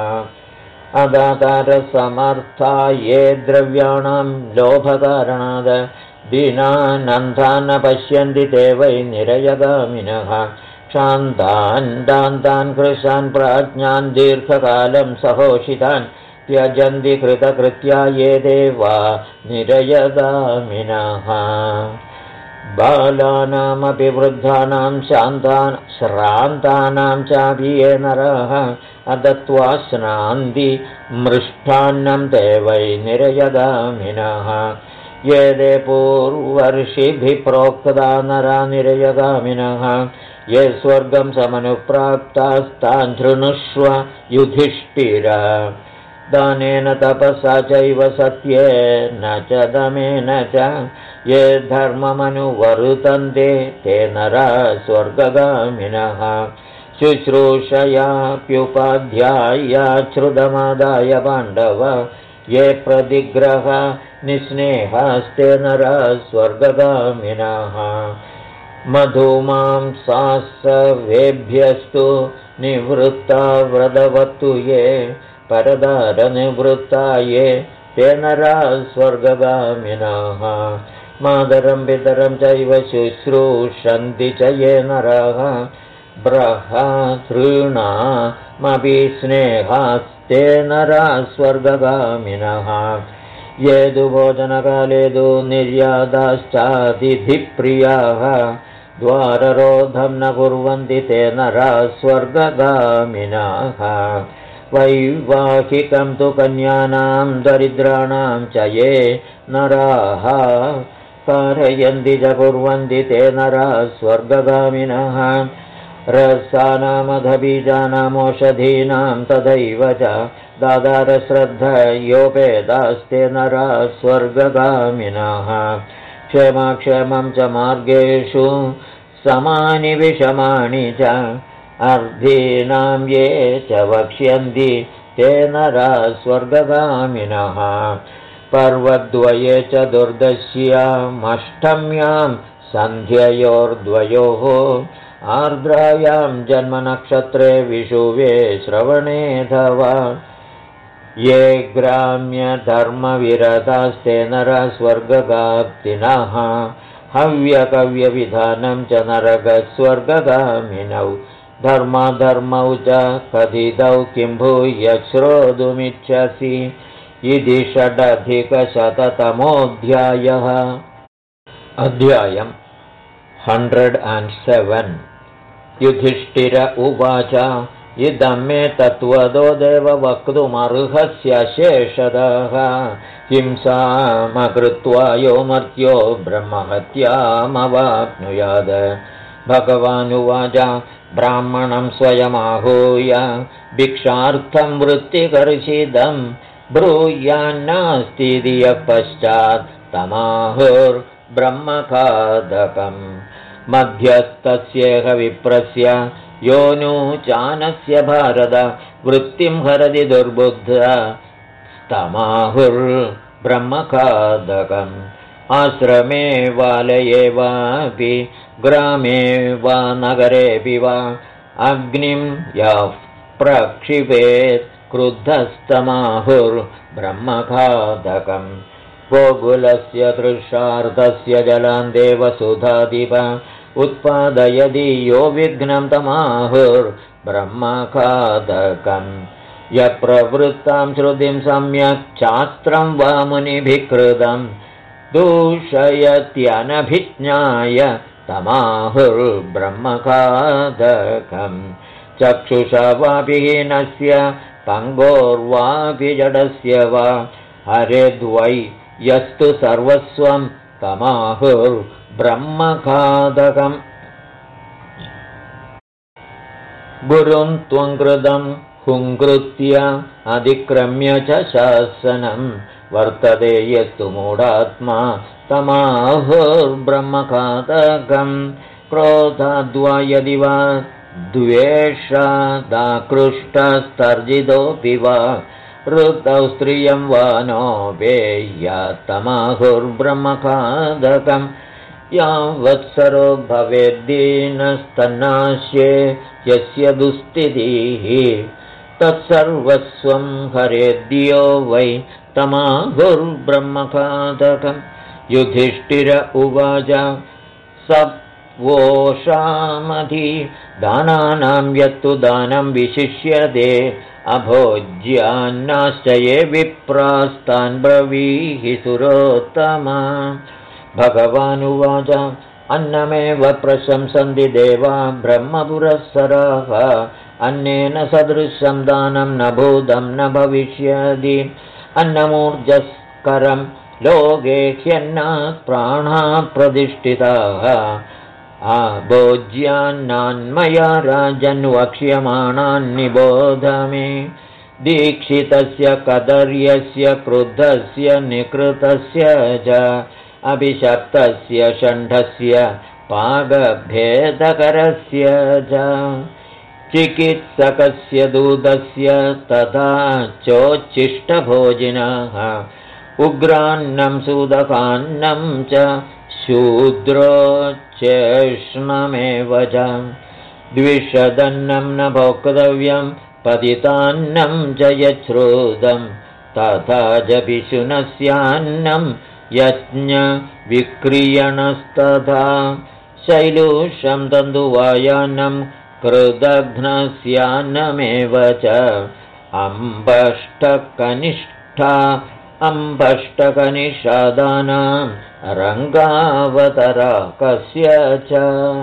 अदातारसमर्था ये द्रव्याणां लोभकारणाद् दीनानन्दान् न पश्यन्ति ते वै निरयगामिनः क्षान्तान् दान्तान् कृशान् प्राज्ञान् दीर्घकालं सहोषितान् त्यजन्ति कृतकृत्या ये देवा निरयगामिनः बालानामपि वृद्धानां श्रान्तानां चापि ये नराः अदत्वा श्नान्ति मृष्टान्नं ते वै निरयगामिनः ये ते पूर्वर्षिभिः प्रोक्ता नरा निरयगामिनः ये स्वर्गं समनुप्राप्तास्तान् शृणुष्व युधिष्ठिर दानेन तपसा चैव सत्येन च दमेन च ये धर्ममनुवर्तन्ते ते नरा स्वर्गगामिनः शुश्रूषयाप्युपाध्याया श्रुतमादाय पाण्डव ये प्रतिग्रह निस्नेहास्ते नरा स्वर्गगामिनः मधुमांसास्सवेभ्यस्तु निवृत्ता व्रतवत्तु ये परदारनिवृत्ता ये ते नरा स्वर्गगामिनः मातरं पितरं चैव शुश्रूषन्ति च ये नरः बृहतॄणामपि स्नेहास्ते नरा स्वर्गगामिनः ये तु भोजनकाले तु निर्याताश्चातिथिप्रियाः द्वाररोधं न कुर्वन्ति ते नरा स्वर्गगामिनः वैवाहिकं तु कन्यानां दरिद्राणां च ये नराः कारयन्ति च कुर्वन्ति ते नरा स्वर्गगामिनः रसानामधबीजानामौषधीनां तथैव च दादारश्रद्धयोपेदास्ते नरा स्वर्गगामिनः क्षेमाक्षेमं च मार्गेषु समानि विषमाणि च अर्धीनां ये च वक्ष्यन्ति ते नरा स्वर्गगामिनः पर्वद्वये च दुर्दश्यामष्टम्यां सन्ध्ययोर्द्वयोः आर्द्रायां जन्मनक्षत्रे विषुवे श्रवणेऽथवा ये ग्राम्यधर्मविरतास्ते नरा स्वर्गगाप्तिनः हव्यकव्यविधानं च नरकस्वर्गगामिनौ धर्माधर्मौ च कथितौ किं भूय श्रोतुमिच्छसि इति 6अधिकशततमोऽध्यायः अध्यायम् 107 युधिष्ठिर उवाच इदं मे तत्त्वतो देव वक्तुमर्हस्य शेषतः हिंसामकृत्वा यो मर्त्यो ब्रह्महत्यामवाप्नुयात् भगवानुवाच ब्राह्मणं स्वयमाहूय भिक्षार्थं वृत्तिकर्षितं ब्रूयान्नास्तीति यः पश्चात् तमाहुर्ब्रह्मखादकम् मध्यस्थस्येह विप्रस्य योऽनुचानस्य भारत वृत्तिं हरति दुर्बुद्धा तमाहुर्ब्रह्मखादकम् आश्रमे वालये वापि ग्रामे वा नगरेऽपि वा अग्निं यः प्रक्षिपेत् क्रुद्धस्तमाहुर्ब्रह्मखादकम् गोकुलस्य तृषार्धस्य जलान् देवसुधाधिप उत्पादयति यो विघ्नं तमाहुर्ब्रह्मखादकम् यप्रवृत्तां श्रुतिं सम्यक् शास्त्रं वा मुनिभिः कृतं दूषयत्यनभिज्ञाय तमाहुर्ब्रह्मखादकम् चक्षुषा वापि हीनस्य पङ्गोर्वापि जडस्य वा हरेद्वै यस्तु सर्वस्वं तमाहुर्ब्रह्मखादकम् गुरुं त्वं कृतं हुङ्कृत्य अधिक्रम्य च शासनं वर्तते यस्तु मूढात्मा तमाहुर्ब्रह्मखादकम् क्रोधाद्वा यदि वा द्वेषादाकृष्टस्तर्जितोऽपि वा ऋतौ स्त्रियं वा नोपेय्य तमाहुर्ब्रह्मखादकम् यावत्सरो भवेद्दीनस्तन्नाश्ये यस्य दुस्थितिः तत्सर्वस्वं हरेद्यो वै तमाहुर्ब्रह्मखादकम् युधिष्ठिर उवाच सप्वोषामधि दानानां यत्तु दानं विशिष्यते अभोज्यान्नाश्च ये विप्रास्तान् ब्रवीहि सुरोत्तमा भगवानुवाच अन्नमेव प्रशंसन्ति देवा ब्रह्मपुरःसराः अन्नेन सदृशं दानं न भूतं न भविष्यति अन्नमूर्जस्करं लोके ह्यन्नात् प्राणाः प्रतिष्ठिताः भोज्यान्नान्मया राजन् वक्ष्यमाणान् निबोध मे दीक्षितस्य कदर्यस्य क्रुद्धस्य निकृतस्य च अभिशप्तस्य षण्ढस्य पाकभेदकरस्य च चिकित्सकस्य दूतस्य तथा चोच्छिष्टभोजिनः उग्रान्नं सूदकान्नं च शूद्रोच्चेष्णमेव च द्विषदन्नं न भोक्तव्यं पतितान्नं च यच्छ्रुतं तथा च पिशुनस्यान्नं यज्ञविक्रियणस्तथा शैलूषं तन्तुवायान्नं कृदघ्नस्यान्नमेव च अम्बष्टकनिषादानां रङ्गावतराकस्य च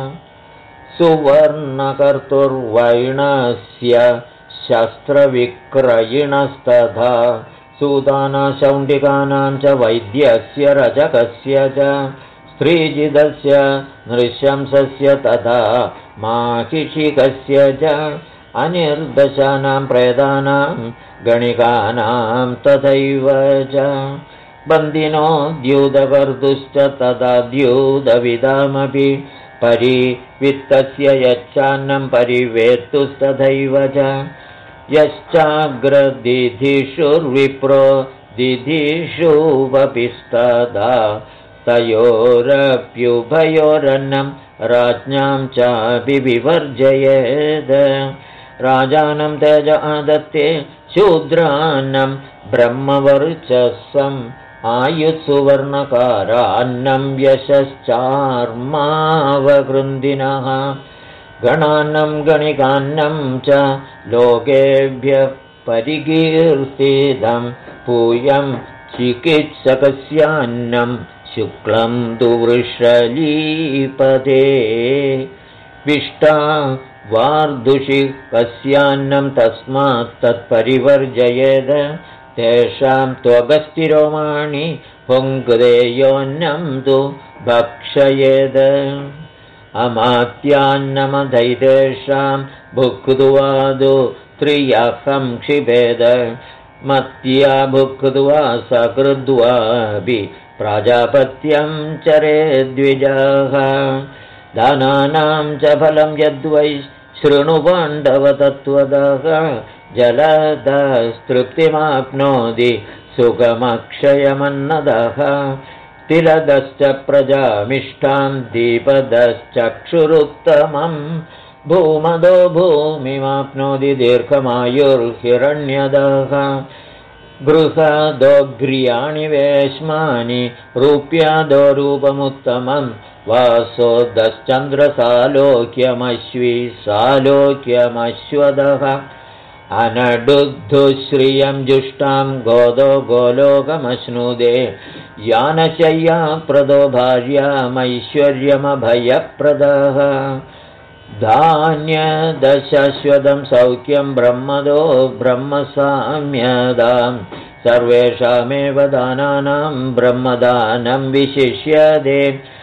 सुवर्णकर्तुर्वैणस्य शस्त्रविक्रयिणस्तथा सूतानाशौण्डिकानां च वैद्यस्य रचकस्य च स्त्रीजिदस्य नृशंसस्य तथा माहिषिकस्य च अनिर्दशानां प्रेतानां गणिकानां तथैव च बन्दिनो द्यूतकर्तुश्च तथा द्यूतविदामपि परिवित्तस्य यच्चान्नं परिवेत्तुस्तथैव च यश्चाग्रदिधिषुर्विप्रो दिधिषुवपिस्तदा तयोरप्युभयोरन्नं राज्ञां चापि विवर्जयेत् राजानं तेज आदत्ते शूद्रान्नं ब्रह्मवर्चस्सम् आयुत्सुवर्णकारान्नं यशश्चार्मावकृन्दिनः गणान्नं गणिकान्नं च लोकेभ्यः परिकीर्तितं पूयं चिकित्सकस्यान्नं शुक्लं तु वृषलीपदे विष्टा वार्धुषिकस्यान्नं तस्मात् तत्परिवर्जयेत् तेषां त्वगस्तिरोमाणि पुङ्गदेयोन्नं तु भक्षयेत् अमात्यान्नमधैतेषां भुक्त्वादो त्रियहं क्षिपेद मत्या भुक्त्वा सकृद्वापि प्राजापत्यं चरेद्विजः दानानां च फलं यद्वै शृणु पाण्डवतत्त्वतः जलदस्तृप्तिमाप्नोति सुखमक्षयमन्नदः तिलदश्च प्रजामिष्टां दीपदश्चक्षुरुत्तमं भूमदो भूमिमाप्नोति दीर्घमायुर्हिरण्यदः गृहदोग्र्याणि वेश्मानि रूप्यादो रूपमुत्तमं वासोदश्चन्द्रसालोक्यमश्वी सालोक्यमश्वदः अनडुद्धुश्रियं जुष्टां गोदो गोलोकमश्नुदे यानशय्याप्रदो भार्यामैश्वर्यमभयप्रदः धान्यदशाश्वतं सौख्यं ब्रह्मदो ब्रह्मसाम्यदां सर्वेषामेव दानानां ब्रह्मदानं विशिष्यते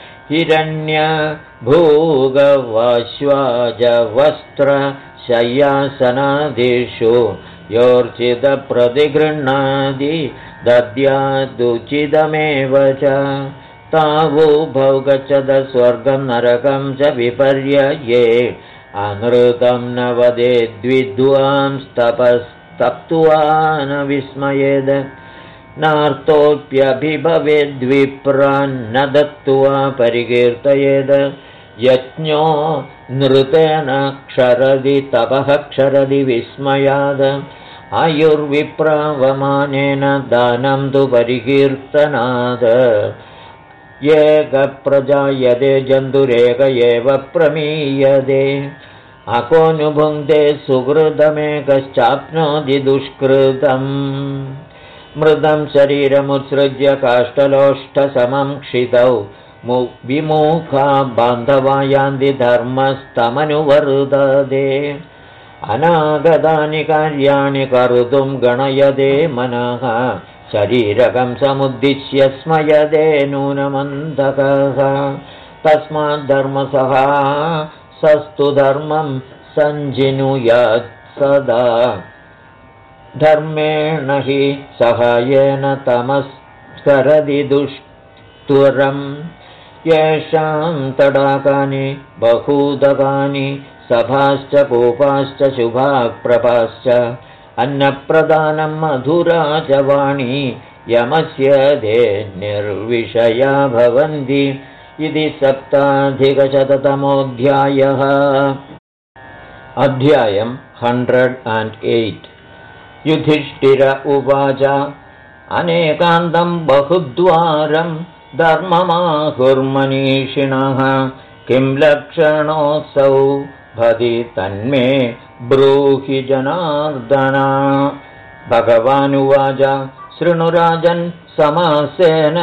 हिरण्यभूगवाश्वाजवस्त्रशय्यासनादिषु योर्चितप्रतिगृह्णादि दद्यादुचितमेव च तावुभौ गच्छद स्वर्गं नरकं च विपर्यये अनृतं न वदेद्विद्वांस्तपस्तप्त्वा न विस्मयेद नार्तोऽप्यभिभवेद्विप्रान्न दत्त्वा परिकीर्तयेद यज्ञो नृतेन क्षरदि तपः क्षरदि विस्मयाद आयुर्विप्रावमानेन दानं तु परिकीर्तनाद एकप्रजायते जन्तुरेक एव प्रमीयते अकोऽनुभुङ्क्ते सुकृतमेकश्चाप्नोति दुष्कृतम् मृदं शरीरमुत्सृज्य काष्ठलोष्ठसमं क्षितौ विमुखा बान्धवा यान्ति धर्मस्तमनुवर्तते अनागतानि कार्याणि कर्तुं गणयते मनः शरीरकं समुद्दिश्य स्मयते नूनमन्तकः तस्माद्धर्मसः सस्तु धर्मं सञ्जिनुयात् सदा धर्मेण हि सहायेन तमस्करदि दुष्टुरम् येषां तडाकानि बहूदकानि सभाश्च कूपाश्च शुभाप्रभाश्च अन्नप्रदानं मधुरा च वाणी यमस्य ते निर्विषया भवन्ति इति 7अधिकशततमोऽध्यायः। अध्यायं 108। युधिष्ठिर उवाच अनेकान्तं बहुद्वारं धर्ममाहुर्मनीषिणः किं लक्षणोऽसौ भवति तन्मे ब्रूहि जनार्दन। भगवानुवाच शृणुराजन् समासेन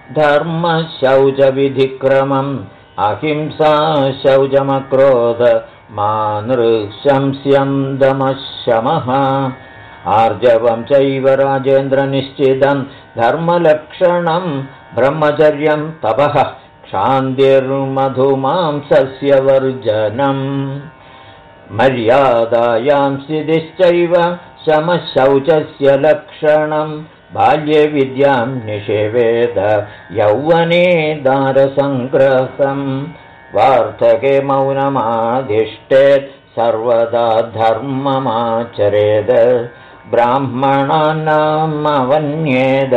धर्मशौचविधिक्रमम् अहिंसा शौचमक्रोध मानृशंस्यं दमशमः आर्जवं चैव राजेन्द्रनिश्चितं धर्मलक्षणं ब्रह्मचर्यं तपः क्षान्तिर्मधुमांसस्य वर्जनम् मर्यादायां स्थितिश्चैव शमशौचस्य लक्षणं बाल्ये विद्यां निषेवेद यौवने दारसङ्ग्रहम् वार्धके मौनमाधिष्ठेत् सर्वदा धर्ममाचरेद ब्राह्मणान्नावमन्येद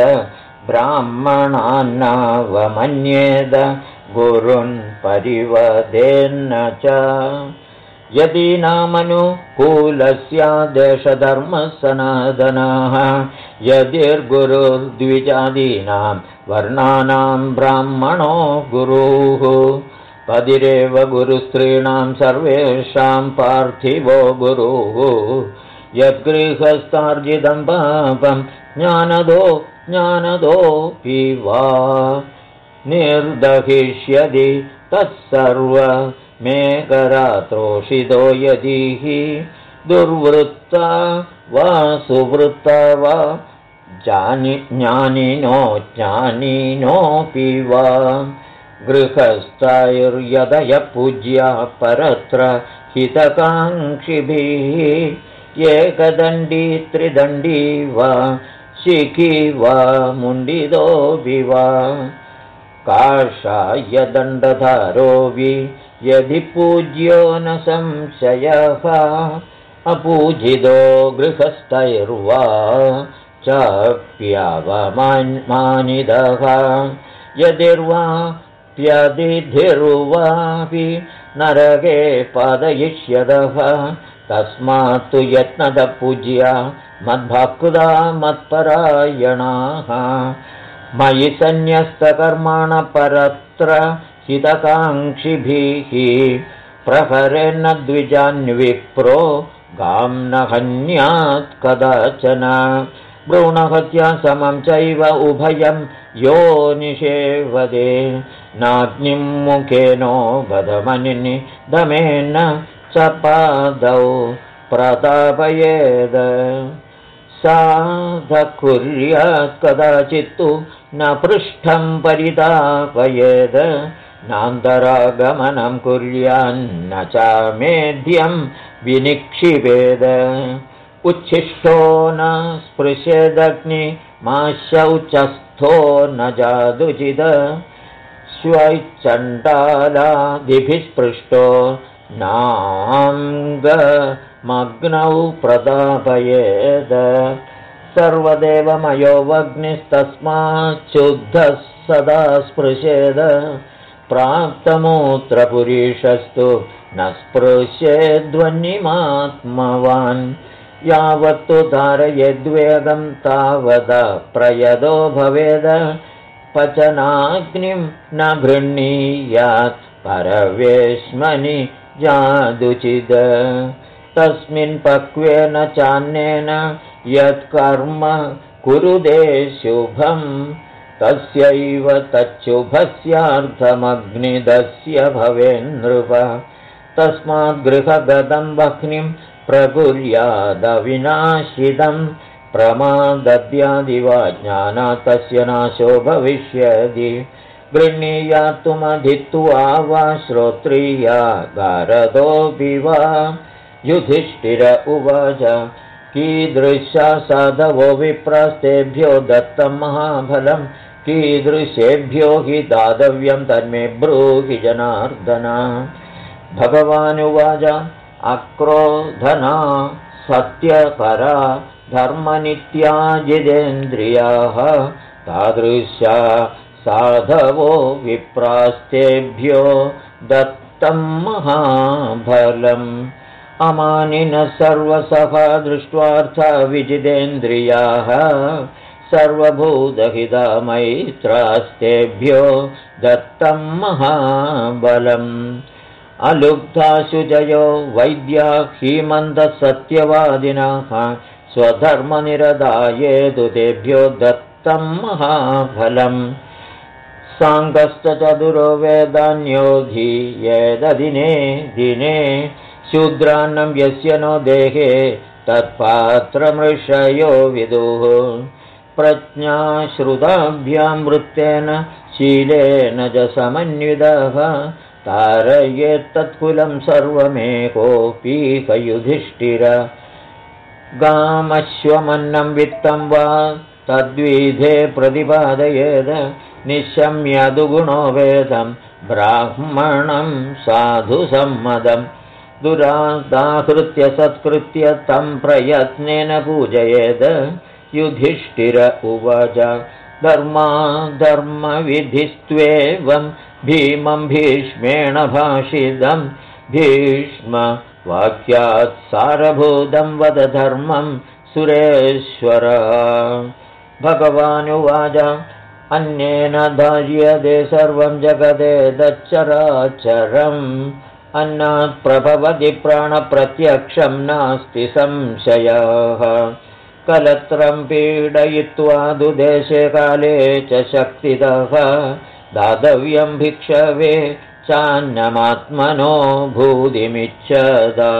ब्राह्मणान्नावमन्येद गुरुन् परिवदेन्न च यदि नामनुकूलस्यादेशधर्मः सनातनः यदिर्गुरुर्द्विजादीनां वर्णानां ब्राह्मणो गुरुः पदिरेव गुरुस्त्रीणां सर्वेषां पार्थिवो गुरुः यद्गृहस्थार्जितं पापं ज्ञानदोऽपि वा निर्दहिष्यति तत्सर्वमेकरात्रोषितो यदिः दुर्वृत्ता वा सुवृत्ता वा ज्ञानिनोऽपि वा गृहस्थैर्यदय पूज्या परत्र हितकाङ्क्षिभिः एकदण्डी त्रिदण्डी वा शिखी वा मुण्डितोऽपि वा काषायदण्डधारोऽपि यदि पूज्यो न संशयः अपूजितो गृहस्थैर्वा चाप्यवमानितः यदिर्वाप्यदिधिर्वापि नरके पादयिष्यतः तस्मात्तु यत्नतः पूज्या मद्भक्ता मत्परायणाः मयि सन्न्यस्तकर्माण परत्र हितकाङ्क्षिभिः प्रहरेण द्विजान्विप्रो गां न हन्यात् कदाचन भ्रूणहत्या समं चैव उभयं यो निषेवदे नाग्निं मुखेनो बधमनिनि दमेन च पादौ प्रतापयेद साधकुर्यात् कदाचित्तु न पृष्ठं परितापयेद नान्तरागमनं कुर्यान्न च मेध्यं विनिक्षिपेद उच्छिष्टो न स्पृशेदग्निमा शौचस्थो न जादुचिद स्वैच्चण्डालादिभिः स्पृष्टो नाङ्गमग्नौ प्रतापयेद सर्वदेवमयो वग्निस्तस्माच्छुद्धः सदा स्पृशेद प्राप्तमूत्रपुरीषस्तु न स्पृशेद्वह्निमात्मवान् यावत्तु धारयेद्वेगं तावदा प्रयदो भवेद पचनाग्निं न गृह्णीयात् परवेश्मनि जादुचिद तस्मिन् पक्वेन चान्नेन यत्कर्म कुरुदे शुभं तस्यैव तच्छुभस्यार्थमग्निदस्य भवेन्नृप तस्मात् गृहगतं वह्निं प्रकुर्यादविनाशितं प्रमादद्यादिवा ज्ञानात् तस्य नाशो भविष्यति गृह्णीयात्तुमधित्वा वा श्रोत्रिया गारदोऽपि वा युधिष्ठिर उवाच कीदृशा साधवो विप्रस्तेभ्यो दत्तं महाफलं कीदृशेभ्यो हि दातव्यं तन्मे ब्रूहि जनार्दन। भगवानुवाच अक्रोधना सत्यपरा धर्मनित्या जितेन्द्रियाः तादृशा साधवो विप्रास्तेभ्यो दत्तं महाफलम् अमानिनः सर्वसभा दृष्ट्वार्था विजितेन्द्रियाः सर्वभूतहिता मैत्रास्तेभ्यो दत्तं महाबलम् अलुब्धा शुचयो वैद्या हीमन्तसत्यवादिनः स्वधर्मनिरतायेतु तेभ्यो दत्तं महाफलम् साङ्गश्चतुरो वेदान्योऽधीयेददिने दिने शूद्रान्नं यस्य नो देहे तत्पात्रमृषयो विदुः प्रज्ञाश्रुताभ्यां वृत्तेन शीलेन च समन्वितः तारयेत्तत्कुलं सर्वमेकोऽपीकयुधिष्ठिर गामश्वमन्नं वित्तं वा तद्विधे प्रतिपादयेद निशम्यदुगुणो वेदं ब्राह्मणं साधुसम्मदम् दुरादाहृत्य सत्कृत्य तं प्रयत्नेन पूजयेद युधिष्ठिर उवाच धर्मविधिस्त्वेवं भीमं भीष्मेण भाषितं भीष्म वाक्यात् सारभूतं वद धर्मं सुरेश्वर। भगवानुवाच अन्येन धार्यते सर्वं जगते दच्चराचरम् अन्नात् प्रभवति प्राणप्रत्यक्षं नास्ति संशयः कलत्रं पीडयित्वा दुदेशे काले च शक्तितः दातव्यं भिक्षवे चान्नमात्मनो भूतिमिच्छदा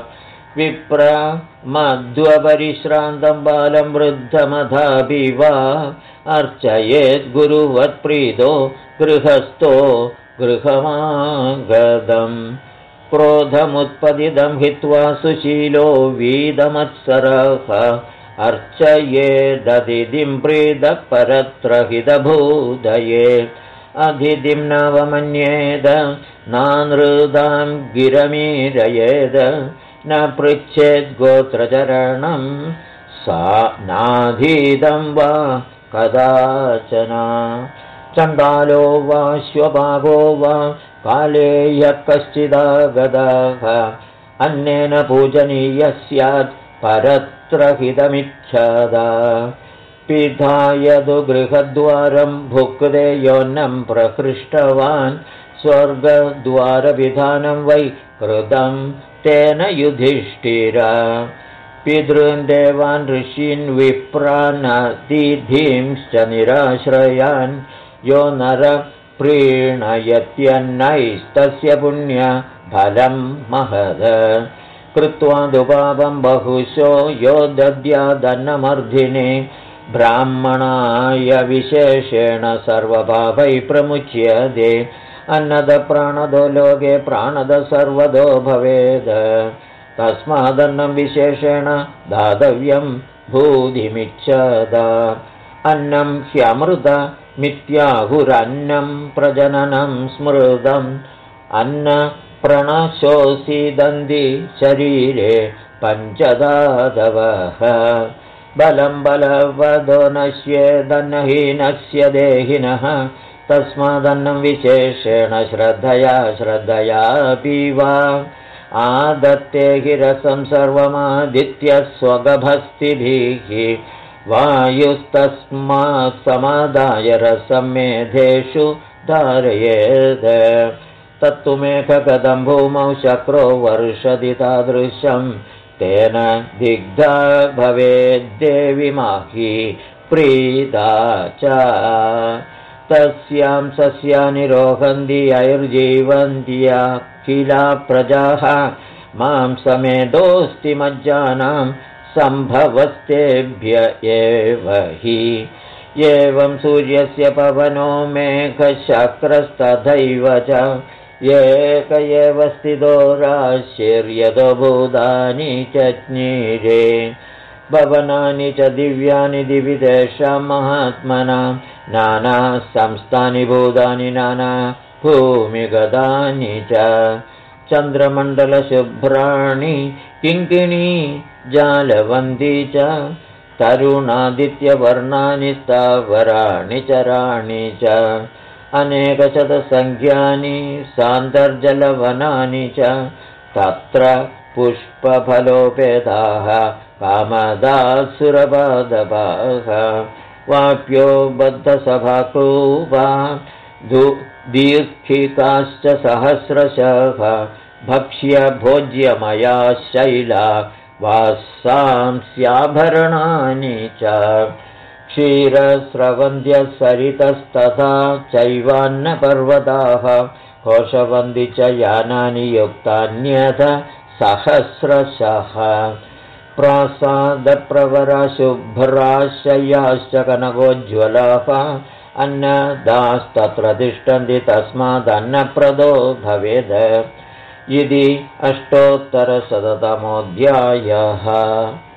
विप्रमध्वपरिश्रान्तं बालं वृद्धमथापि वा अर्चयेत् गुरुवत्प्रीतो गृहस्थो गृहमागतम् क्रोधमुत्पतितं हित्वा सुशीलो वीदमत्सरः अर्चयेदतिथिं प्रीतः परत्र हितभूतये अतिथिं नवमन्येद नानृतां गिरमीरयेद न पृच्छेद्गोत्रचरणं सा नाधीतं वा कदाचन चण्डालो वा श्वपाको वा काले यः कश्चिदागतः अन्नेन पूजनीयः स्यात् परत्र हितमिच्छदा पिधाय तु गृहद्वारं भुक्ते योन्नं प्रहृष्टवान् स्वर्गद्वारविधानं वै कृतं तेन युधिष्ठिर पितॄन् देवान् ऋषीन् विप्रान् अतिथींश्च निराश्रयान् यो नर प्रीणयत्यन्नैस्तस्य पुण्यफलं महद कृत्वा दुपापं बहुशो यो दद्यादन्नमर्धिने ब्राह्मणाय विशेषेण सर्वपापैः प्रमुच्यते अन्नदप्राणदो लोके प्राणद सर्वदो भवेद तस्मादन्नं विशेषेण दातव्यं भूतिमिच्छदा अन्नं ह्यमृतमित्याहुरन्नं प्रजननं स्मृतम् अन्नप्रणशोऽसीदन्ति शरीरे पञ्चधातवः बलं बलवदो नश्येदन्नहीनस्य देहिनः तस्मादन्नं विशेषेण श्रद्धयापि वा आदत्ते हि रसं सर्वमादित्यस्वगभस्तिभिः वायुस्तस्मात् समादाय रसं मेधेषु धारयेत् तत्तु मेघगतं भूमौ शक्रो वर्षति तादृशं तेन दिग्धा भवेद्देवि माहि प्रीता च तस्यां सस्यानि रोहन्ति आयुर्जीवन्ति किला प्रजाः मांसमेधोऽस्ति मज्जानां सम्भवस्तेभ्य एव हि एवं सूर्यस्य पवनो मेघशक्रस्तथैव च एक एव स्थितो राशिर्यतो भूतानि च ज्ञीरे भवनानि च दिव्यानि दिवि तेषां महात्मनां नानासंस्थानि भूतानि नाना भूमिगतानि च चन्द्रमण्डलशुभ्राणि किङ्किणी जालवन्ती च तरुणादित्यवर्णानि स्थावराणि चराणि च अनेकशतसङ्ख्यानि सान्तर्जलवनानि च तत्र पुष्पफलोपेताः कामदासुरपादपाः वाप्यो बद्धसभाकूपा दीर्घिकाश्च सहस्रशः भक्ष्यभोज्यमया शैला वासांस्याभरणानि च क्षीरस्रवन्त्यसरितस्तथा चैवान्नपर्वताः कोशवन्ति च यानानि युक्तान्यथ सहस्रशः प्रासादप्रवरशुभ्राशय्याश्च कनकोज्ज्वलाः अन्नदास्तत्र तिष्ठन्ति तस्मादन्नप्रदो भवेद् इति 800तमोऽध्यायः।